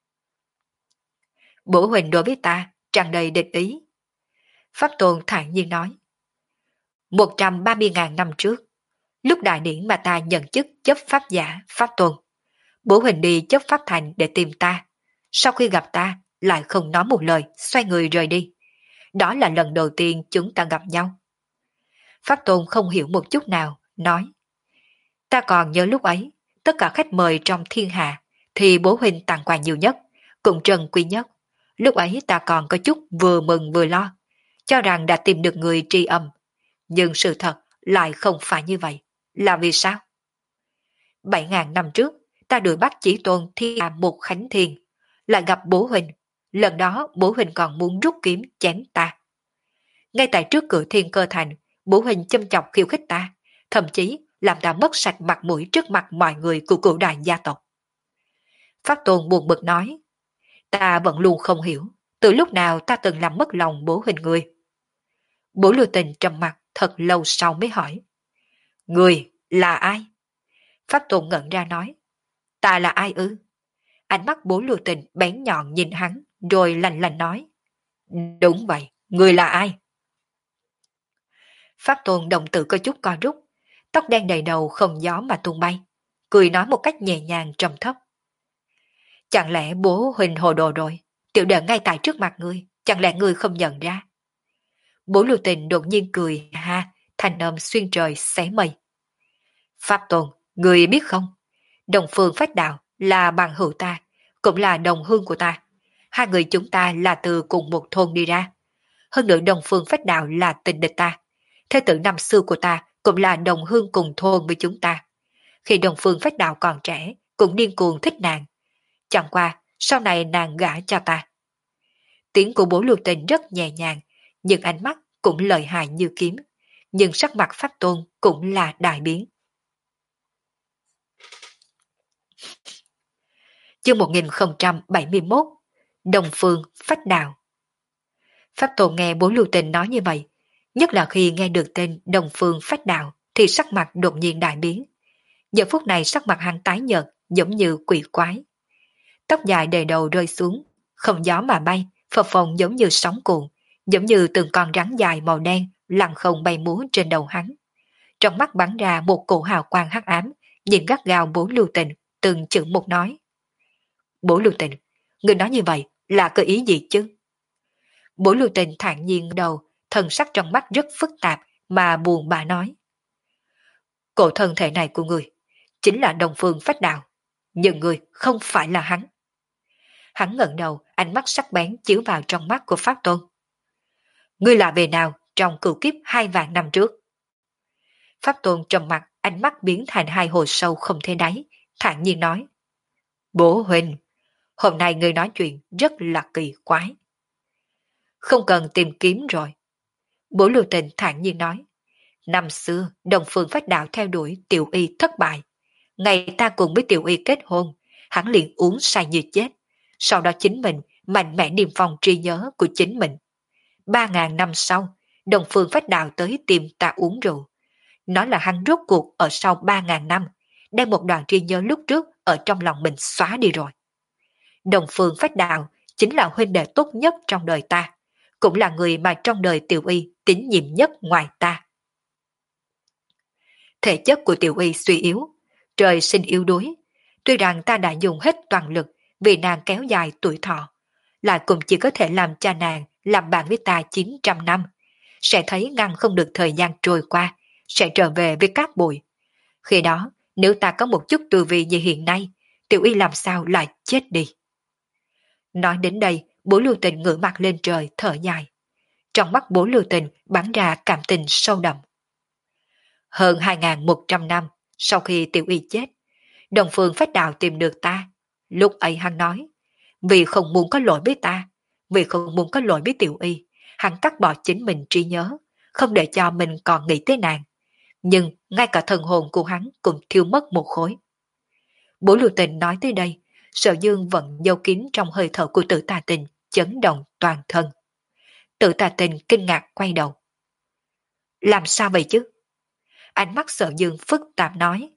Bố huynh đối với ta, tràn đầy địch ý. Pháp Tôn thản nhiên nói. một trăm ba mươi ngàn năm trước, lúc đại điển mà ta nhận chức chấp pháp giả, Pháp Tôn, bố huynh đi chấp pháp thành để tìm ta. Sau khi gặp ta, lại không nói một lời, xoay người rời đi. Đó là lần đầu tiên chúng ta gặp nhau. Pháp Tôn không hiểu một chút nào, nói. Ta còn nhớ lúc ấy, tất cả khách mời trong thiên hạ, thì bố huynh tặng quà nhiều nhất, cũng trân quý nhất. Lúc ấy ta còn có chút vừa mừng vừa lo, cho rằng đã tìm được người tri âm. Nhưng sự thật lại không phải như vậy. Là vì sao? Bảy ngàn năm trước, ta đuổi bắt chỉ tôn thiên hạ một khánh thiên, lại gặp bố huynh. Lần đó bố huynh còn muốn rút kiếm chém ta. Ngay tại trước cửa thiên cơ thành, bố huynh châm chọc khiêu khích ta, thậm chí làm ta mất sạch mặt mũi trước mặt mọi người của cửu đại gia tộc. Pháp Tôn buồn bực nói, ta vẫn luôn không hiểu, từ lúc nào ta từng làm mất lòng bố huynh người. Bố Lưu Tình trầm mặt thật lâu sau mới hỏi, người là ai? Pháp Tôn ngẩn ra nói, ta là ai ư? Ánh mắt bố Lưu Tình bén nhọn nhìn hắn, rồi lạnh lạnh nói, đúng vậy, người là ai? Pháp Tôn đồng tử có chút co rút, tóc đen đầy đầu không gió mà tung bay, cười nói một cách nhẹ nhàng trầm thấp. Chẳng lẽ bố huynh hồ đồ rồi, tiểu đệ ngay tại trước mặt ngươi, chẳng lẽ ngươi không nhận ra? Bố Lưu Tình đột nhiên cười ha, thanh âm xuyên trời xé mây. Pháp Tôn, ngươi biết không? Đồng Phương Phách Đạo là bằng hữu ta, cũng là đồng hương của ta. Hai người chúng ta là từ cùng một thôn đi ra. Hơn nữa Đồng Phương Phách Đạo là tình địch ta. Thế tử năm xưa của ta cũng là đồng hương cùng thôn với chúng ta. Khi Đồng Phương Phách Đạo còn trẻ, cũng điên cuồng thích nàng. Chẳng qua, sau này nàng gả cho ta. Tiếng của bố Lưu Tình rất nhẹ nhàng, nhưng ánh mắt cũng lợi hại như kiếm. Nhưng sắc mặt Pháp Tôn cũng là đại biến. Chương một nghìn không trăm bảy mươi mốt, Đồng Phương Phách Đạo. Pháp Tôn nghe bố Lưu Tình nói như vậy, nhất là khi nghe được tên Đồng Phương Phách Đạo thì sắc mặt đột nhiên đại biến. Giờ phút này sắc mặt hắn tái nhợt giống như quỷ quái. Tóc dài đầy đầu rơi xuống, không gió mà bay, phập phồng giống như sóng cuộn, giống như từng con rắn dài màu đen lặng không bay múa trên đầu hắn. Trong mắt bắn ra một cổ hào quang hắc ám, nhìn gắt gao bố Lưu Tình, từng chữ một nói. Bố Lưu Tình, người nói như vậy là có ý gì chứ? Bố Lưu Tình thản nhiên đầu, thần sắc trong mắt rất phức tạp mà buồn bã nói. Cổ thân thể này của người chính là Đồng Phương Phách Đạo, nhưng người không phải là hắn. Hắn ngẩng đầu, ánh mắt sắc bén chiếu vào trong mắt của Pháp Tôn. Ngươi là về nào trong cửu kiếp hai vạn năm trước? Pháp Tôn trầm mặt, ánh mắt biến thành hai hồ sâu không thể đáy, thản nhiên nói. Bố huynh, hôm nay ngươi nói chuyện rất là kỳ quái. Không cần tìm kiếm rồi. Bố Lưu Tình thản nhiên nói. Năm xưa, Đồng Phương Phách Đạo theo đuổi Tiểu Y thất bại. Ngày ta cùng với Tiểu Y kết hôn, hắn liền uống say như chết. Sau đó chính mình mạnh mẽ niềm phong trí nhớ của chính mình. Ba ngàn năm sau, Đồng Phương Phách Đạo tới tìm ta uống rượu. Nói là hắn rốt cuộc ở sau ba ngàn năm, đem một đoạn trí nhớ lúc trước ở trong lòng mình xóa đi rồi. Đồng Phương Phách Đạo chính là huynh đệ tốt nhất trong đời ta, cũng là người mà trong đời Tiểu Y tín nhiệm nhất ngoài ta. Thể chất của Tiểu Y suy yếu, trời sinh yếu đuối. Tuy rằng ta đã dùng hết toàn lực vì nàng kéo dài tuổi thọ, lại cũng chỉ có thể làm cha nàng làm bạn với ta chín trăm năm, sẽ thấy ngăn không được thời gian trôi qua, sẽ trở về với cát bụi. Khi đó, nếu ta có một chút tư vị như hiện nay, Tiểu Y làm sao lại chết đi. Nói đến đây, bố Lưu Tình ngửa mặt lên trời thở dài. Trong mắt bố Lưu Tình bắn ra cảm tình sâu đậm. Hơn hai nghìn một trăm năm, Sau khi Tiểu Y chết, Đông Phương Phách Đạo tìm được ta. Lúc ấy hắn nói, vì không muốn có lỗi với ta, vì không muốn có lỗi với Tiểu Y, hắn cắt bỏ chính mình trí nhớ, không để cho mình còn nghĩ tới nàng. Nhưng ngay cả thần hồn của hắn cũng thiêu mất một khối. Bố Lưu Tình nói tới đây, Sở Dương vẫn giấu kín trong hơi thở của Tử Tà Tình, chấn động toàn thân. Tử Tà Tình kinh ngạc quay đầu. Làm sao vậy chứ? Ánh mắt Sở Dương phức tạp nói.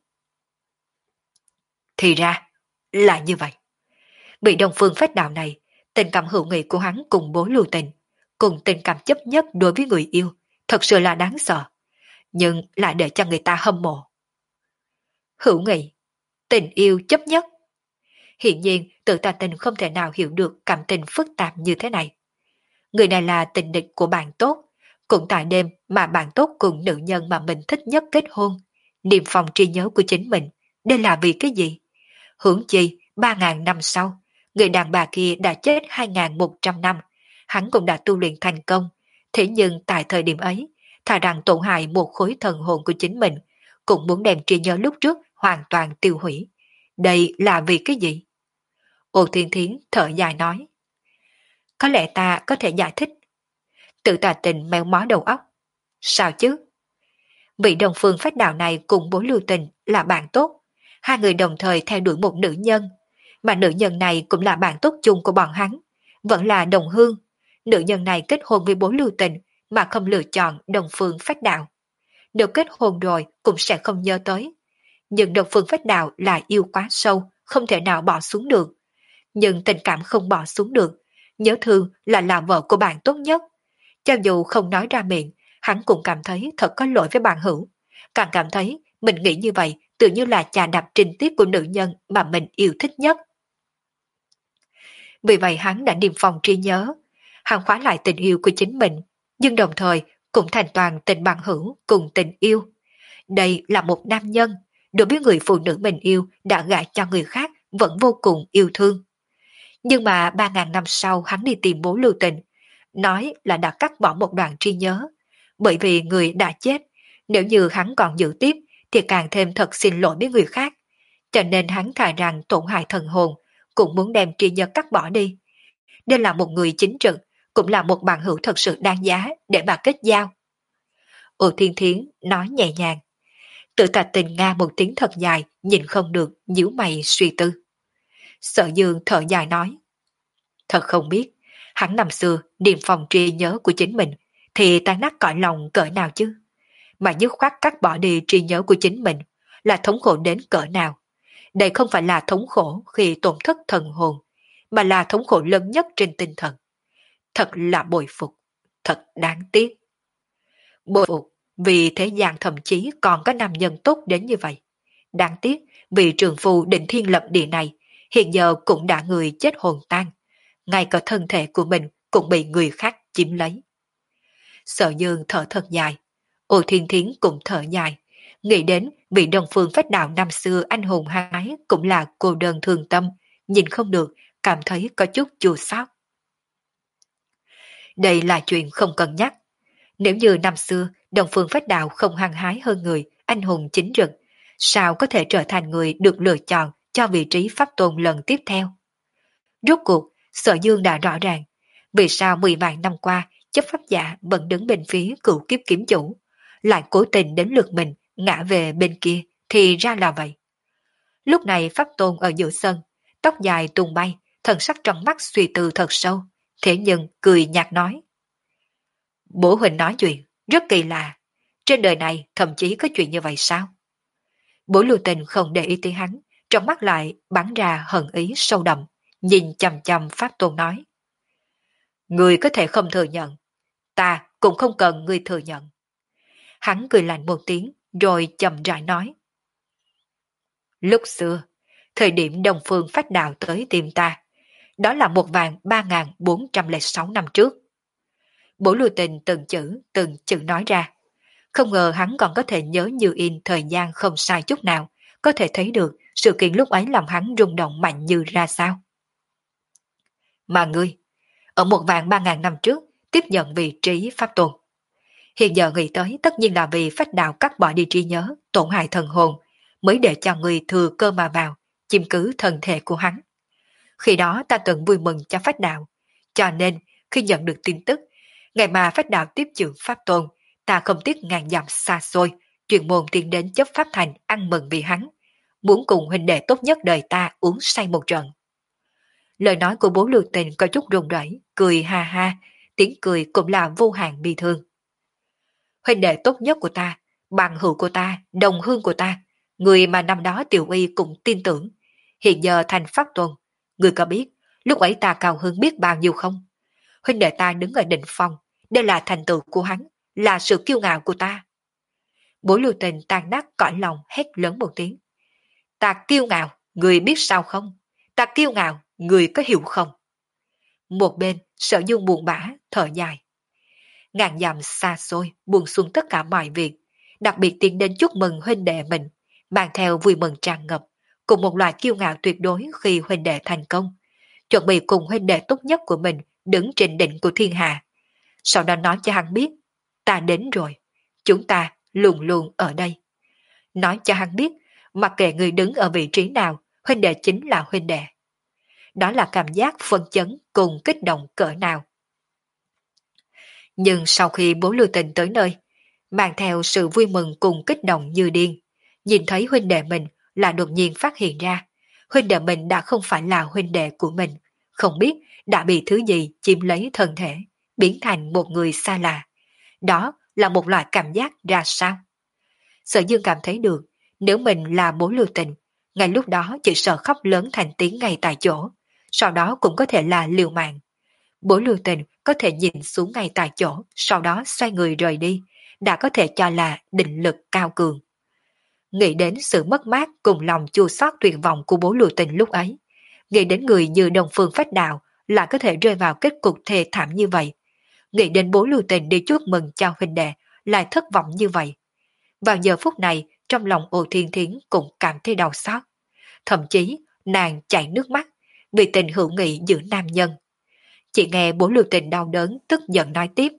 Thì ra, là như vậy. Bị Đông Phương Phách Đạo này, tình cảm hữu nghị của hắn cùng bố Lưu Tình, cùng tình cảm chấp nhất đối với người yêu, thật sự là đáng sợ, nhưng lại để cho người ta hâm mộ. Hữu nghị, tình yêu chấp nhất. Hiện nhiên, Tử Tà Tình không thể nào hiểu được cảm tình phức tạp như thế này. Người này là tình địch của bạn tốt, cũng tại đêm mà bạn tốt cùng nữ nhân mà mình thích nhất kết hôn, niềm phòng trí nhớ của chính mình, đây là vì cái gì? Hưởng chi, ba ngàn năm sau, người đàn bà kia đã chết hai ngàn một trăm năm, hắn cũng đã tu luyện thành công, thế nhưng tại thời điểm ấy, thà rằng tổn hại một khối thần hồn của chính mình, cũng muốn đem trí nhớ lúc trước hoàn toàn tiêu hủy. Đây là vì cái gì? Ô Thiên Thiến thở dài nói. Có lẽ ta có thể giải thích. Tự Tà Tình méo mó đầu óc. Sao chứ? Vị Đông Phương Phách Đạo này cùng bố Lưu Tình là bạn tốt. Hai người đồng thời theo đuổi một nữ nhân. Mà nữ nhân này cũng là bạn tốt chung của bọn hắn. Vẫn là đồng hương. Nữ nhân này kết hôn với bố Lưu Tình mà không lựa chọn Đông Phương Phách Đạo. Nếu kết hôn rồi cũng sẽ không nhớ tới. Nhưng Đông Phương Phách Đạo là yêu quá sâu, không thể nào bỏ xuống được. Nhưng tình cảm không bỏ xuống được. Nhớ thương là là vợ của bạn tốt nhất. Cho dù không nói ra miệng, hắn cũng cảm thấy thật có lỗi với bạn hữu. Càng cảm thấy mình nghĩ như vậy tự như là chà đạp trình tiếp của nữ nhân mà mình yêu thích nhất. Vì vậy hắn đã niềm phòng trí nhớ. Hắn khóa lại tình yêu của chính mình, nhưng đồng thời cũng thành toàn tình bạn hữu cùng tình yêu. Đây là một nam nhân, đối với người phụ nữ mình yêu đã gả cho người khác vẫn vô cùng yêu thương. Nhưng mà ba ngàn năm sau hắn đi tìm bố Lưu Tình, nói là đã cắt bỏ một đoạn trí nhớ, bởi vì người đã chết, nếu như hắn còn giữ tiếp thì càng thêm thật xin lỗi với người khác, cho nên hắn thà rằng tổn hại thần hồn, cũng muốn đem trí nhớ cắt bỏ đi. Đây là một người chính trực, cũng là một bạn hữu thật sự đáng giá để bà kết giao. Ô Thiên Thiến nói nhẹ nhàng. Tự Tà Tình nga một tiếng thật dài, nhìn không được, nhíu mày suy tư. Sở Dương thở dài nói. Thật không biết, hắn năm xưa niềm phòng trí nhớ của chính mình thì tan nát cõi lòng cỡ nào chứ. Mà dứt khoát cắt bỏ đi trí nhớ của chính mình là thống khổ đến cỡ nào. Đây không phải là thống khổ khi tổn thất thần hồn, mà là thống khổ lớn nhất trên tinh thần. Thật là bội phục, thật đáng tiếc. Bội phục vì thế gian thậm chí còn có nam nhân tốt đến như vậy. Đáng tiếc vì trường phu định thiên lập địa này hiện giờ cũng đã người chết hồn tan. Ngay cả thân thể của mình cũng bị người khác chiếm lấy. Sở Dương thở thật dài, Ô Thiên Thiến cũng thở dài, nghĩ đến vị Đông Phương Phách Đạo năm xưa anh hùng hăng ái cũng là cô đơn thương tâm, nhìn không được, cảm thấy có chút chua xót. Đây là chuyện không cần nhắc. Nếu như năm xưa Đông Phương Phách Đạo không hăng hái hơn người, anh hùng chính trực, sao có thể trở thành người được lựa chọn cho vị trí pháp tôn lần tiếp theo? Rốt cuộc, Sở Dương đã rõ ràng, vì sao mười vạn năm qua chấp pháp giả vẫn đứng bên phía cựu kiếp kiếm chủ, lại cố tình đến lượt mình ngã về bên kia, thì ra là vậy. Lúc này pháp tôn ở giữa sân, tóc dài tung bay, thần sắc trong mắt suy tư thật sâu, thế nhưng cười nhạt nói. Bố huynh nói chuyện, rất kỳ lạ, trên đời này thậm chí có chuyện như vậy sao? Bố Lưu Tình không để ý tới hắn, trong mắt lại bắn ra hận ý sâu đậm, nhìn chằm chằm pháp tôn nói. Người có thể không thừa nhận, ta cũng không cần người thừa nhận. Hắn cười lạnh một tiếng, rồi chậm rãi nói. Lúc xưa, thời điểm Đông Phương Phách Đạo tới tìm ta, đó là một vạn ba ngàn bốn trăm lẻ sáu năm trước. Bố Lưu Tình từng chữ, từng chữ nói ra. Không ngờ hắn còn có thể nhớ như in thời gian không sai chút nào, có thể thấy được sự kiện lúc ấy làm hắn rung động mạnh như ra sao. Mà ngươi, ở một vạn ba ngàn năm trước, tiếp nhận vị trí pháp tôn. Hiện giờ nghĩ tới tất nhiên là vì Phách Đạo cắt bỏ đi trí nhớ, tổn hại thần hồn, mới để cho người thừa cơ mà vào, chiếm cứ thân thể của hắn. Khi đó ta từng vui mừng cho Phách Đạo, cho nên khi nhận được tin tức, ngày mà Phách Đạo tiếp trưởng Pháp Tôn, ta không tiếc ngàn dặm xa xôi, chuyên môn tiến đến chấp Pháp Thành ăn mừng vì hắn, muốn cùng huynh đệ tốt nhất đời ta uống say một trận. Lời nói của bố Lưu Tình có chút run rẩy, cười ha ha, tiếng cười cũng là vô hạn bi thương. Huynh đệ tốt nhất của ta, bằng hữu của ta, đồng hương của ta, người mà năm đó Tiểu Y cũng tin tưởng, hiện giờ thành Pháp Tôn, người có biết lúc ấy ta cao hứng biết bao nhiêu không? Huynh đệ ta đứng ở đỉnh phong, đây là thành tựu của hắn, là sự kiêu ngạo của ta. Bố Lưu Tình tan nát cõi lòng hét lớn một tiếng. Ta kiêu ngạo, người biết sao không? Ta kiêu ngạo, người có hiểu không? Một bên, Sở Dương buồn bã, thở dài. Ngàn dặm xa xôi, buông xuống tất cả mọi việc, đặc biệt tiến đến chúc mừng huynh đệ mình, mang theo vui mừng tràn ngập, cùng một loại kiêu ngạo tuyệt đối khi huynh đệ thành công, chuẩn bị cùng huynh đệ tốt nhất của mình đứng trên đỉnh của thiên hạ. Sau đó nói cho hắn biết, ta đến rồi, chúng ta luôn luôn ở đây. Nói cho hắn biết, mặc kệ người đứng ở vị trí nào, huynh đệ chính là huynh đệ. Đó là cảm giác phân chấn cùng kích động cỡ nào. Nhưng sau khi bố Lưu Tình tới nơi, mang theo sự vui mừng cùng kích động như điên, nhìn thấy huynh đệ mình là đột nhiên phát hiện ra, huynh đệ mình đã không phải là huynh đệ của mình, không biết đã bị thứ gì chiếm lấy thân thể, biến thành một người xa lạ. Đó là một loại cảm giác ra sao? Sở Dương cảm thấy được, nếu mình là bố Lưu Tình, ngay lúc đó chỉ sợ khóc lớn thành tiếng ngay tại chỗ, sau đó cũng có thể là liều mạng. Bố Lưu Tình có thể nhìn xuống ngay tại chỗ, sau đó xoay người rời đi, đã có thể cho là định lực cao cường. Nghĩ đến sự mất mát cùng lòng chua xót tuyệt vọng của bố Lưu Tình lúc ấy, nghĩ đến người như Đồng Phương Phách Đạo lại có thể rơi vào kết cục thê thảm như vậy, nghĩ đến bố Lưu Tình đi chúc mừng cho huynh đệ lại thất vọng như vậy. Vào giờ phút này, trong lòng Ô Thiên Thiến cũng cảm thấy đau xót. Thậm chí, nàng chảy nước mắt vì tình hữu nghị giữa nam nhân. Chỉ nghe bố Lưu Tình đau đớn tức giận nói tiếp.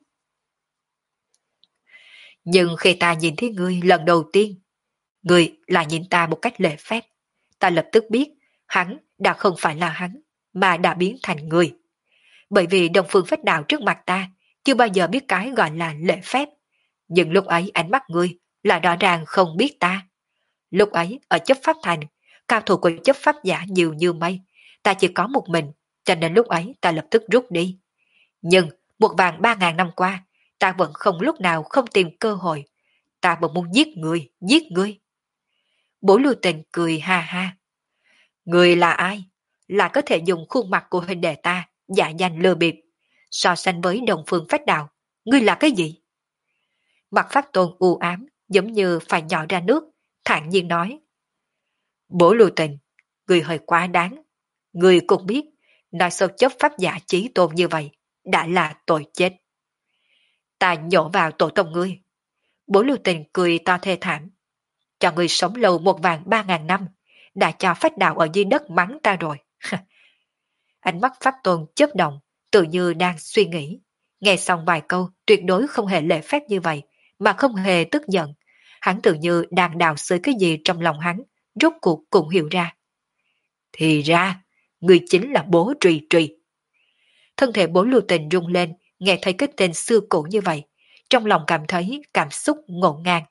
Nhưng khi ta nhìn thấy ngươi lần đầu tiên, ngươi là nhìn ta một cách lễ phép. Ta lập tức biết hắn đã không phải là hắn, mà đã biến thành ngươi. Bởi vì Đồng Phương Phách Đạo trước mặt ta chưa bao giờ biết cái gọi là lễ phép. Nhưng lúc ấy ánh mắt ngươi là rõ ràng không biết ta. Lúc ấy ở chấp pháp thành, cao thủ của chấp pháp giả nhiều như mây, ta chỉ có một mình, cho nên lúc ấy ta lập tức rút đi. Nhưng một vàng ba ngàn năm qua, ta vẫn không lúc nào không tìm cơ hội. Ta vẫn muốn giết người, giết người. Bố Lưu Tình cười ha ha. Người là ai? Là có thể dùng khuôn mặt của huynh đệ ta, giả danh lừa bịp. So sánh với Đồng Phương Phách Đạo, ngươi là cái gì? Mặt Pháp Tôn u ám, giống như phải nhỏ ra nước, thản nhiên nói. Bố Lưu Tình, người hơi quá đáng. Người cũng biết, nói sâu chấp pháp giả chí tôn như vậy, đã là tội chết. Ta nhổ vào tổ tông ngươi. Bố Lưu Tình cười to thê thảm. Cho ngươi sống lâu một vàng ba ngàn năm, đã cho Phách Đạo ở dưới đất mắng ta rồi. Ánh mắt Pháp Tôn chớp động, tự như đang suy nghĩ. Nghe xong vài câu tuyệt đối không hề lễ phép như vậy, mà không hề tức giận. Hắn tự như đang đào xới cái gì trong lòng hắn, rốt cuộc cũng hiểu ra. Thì ra, người chính là bố Trì Trì. Thân thể bố Lưu Tình rung lên, nghe thấy cái tên xưa cũ như vậy, trong lòng cảm thấy cảm xúc ngổn ngang.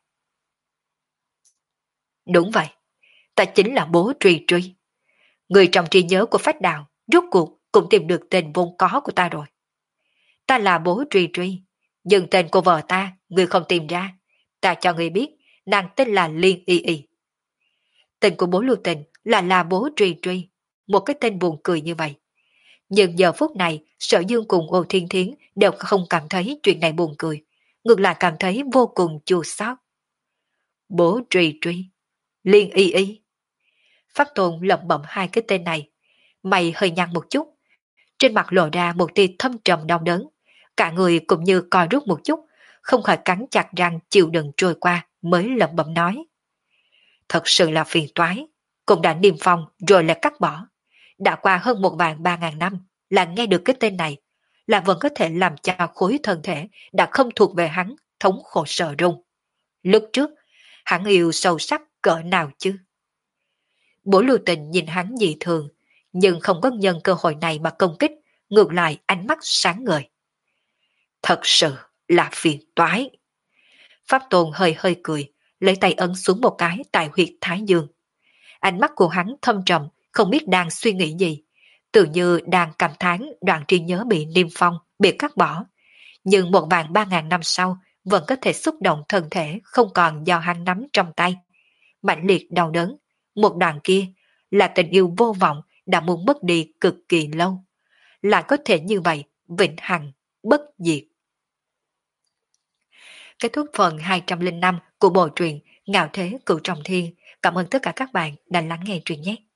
Đúng vậy, ta chính là bố Trì Trì. Người trong trí nhớ của Phách Đạo, rốt cuộc cũng tìm được tên vốn có của ta rồi. Ta là bố Trì Trì, nhưng tên của vợ ta, người không tìm ra. Ta cho người biết, nàng tên là Liên Y Y. Tên của bố Lưu Tình là là bố Trì Trì, một cái tên buồn cười như vậy. Nhưng giờ phút này, Sở Dương cùng Ô Thiên Thiến đều không cảm thấy chuyện này buồn cười, ngược lại cảm thấy vô cùng chua xót. Bố Trì Trì, Liên Y Y. Pháp Tôn lẩm bẩm hai cái tên này, mày hơi nhăn một chút, trên mặt lộ ra một tia thâm trầm đau đớn, cả người cũng như co rút một chút, không khỏi cắn chặt răng chịu đựng trôi qua, mới lẩm bẩm nói. Thật sự là phiền toái, cũng đã niêm phong rồi lại cắt bỏ. Đã qua hơn một vạn ba ngàn năm là nghe được cái tên này, là vẫn có thể làm cho khối thân thể đã không thuộc về hắn thống khổ sợ run. Lúc trước, hắn yêu sâu sắc cỡ nào chứ? Bổ lưu tình nhìn hắn dị thường, nhưng không có nhân cơ hội này mà công kích, ngược lại ánh mắt sáng ngời. Thật sự là phiền toái. Pháp Tôn hơi hơi cười, lấy tay ấn xuống một cái tại huyệt Thái Dương. Ánh mắt của hắn thâm trầm, không biết đang suy nghĩ gì. Tự như đang cảm thán đoạn trí nhớ bị niêm phong, bị cắt bỏ. Nhưng một vạn ba ngàn năm sau, vẫn có thể xúc động thân thể không còn do hắn nắm trong tay. Mạnh liệt đau đớn, một đoạn kia là tình yêu vô vọng đã muốn mất đi cực kỳ lâu. Lại có thể như vậy, vĩnh hằng, bất diệt. Kết thúc phần hai trăm linh năm của bộ truyện Ngạo Thế Cửu Trọng Thiên. Cảm ơn tất cả các bạn đã lắng nghe truyện nhé.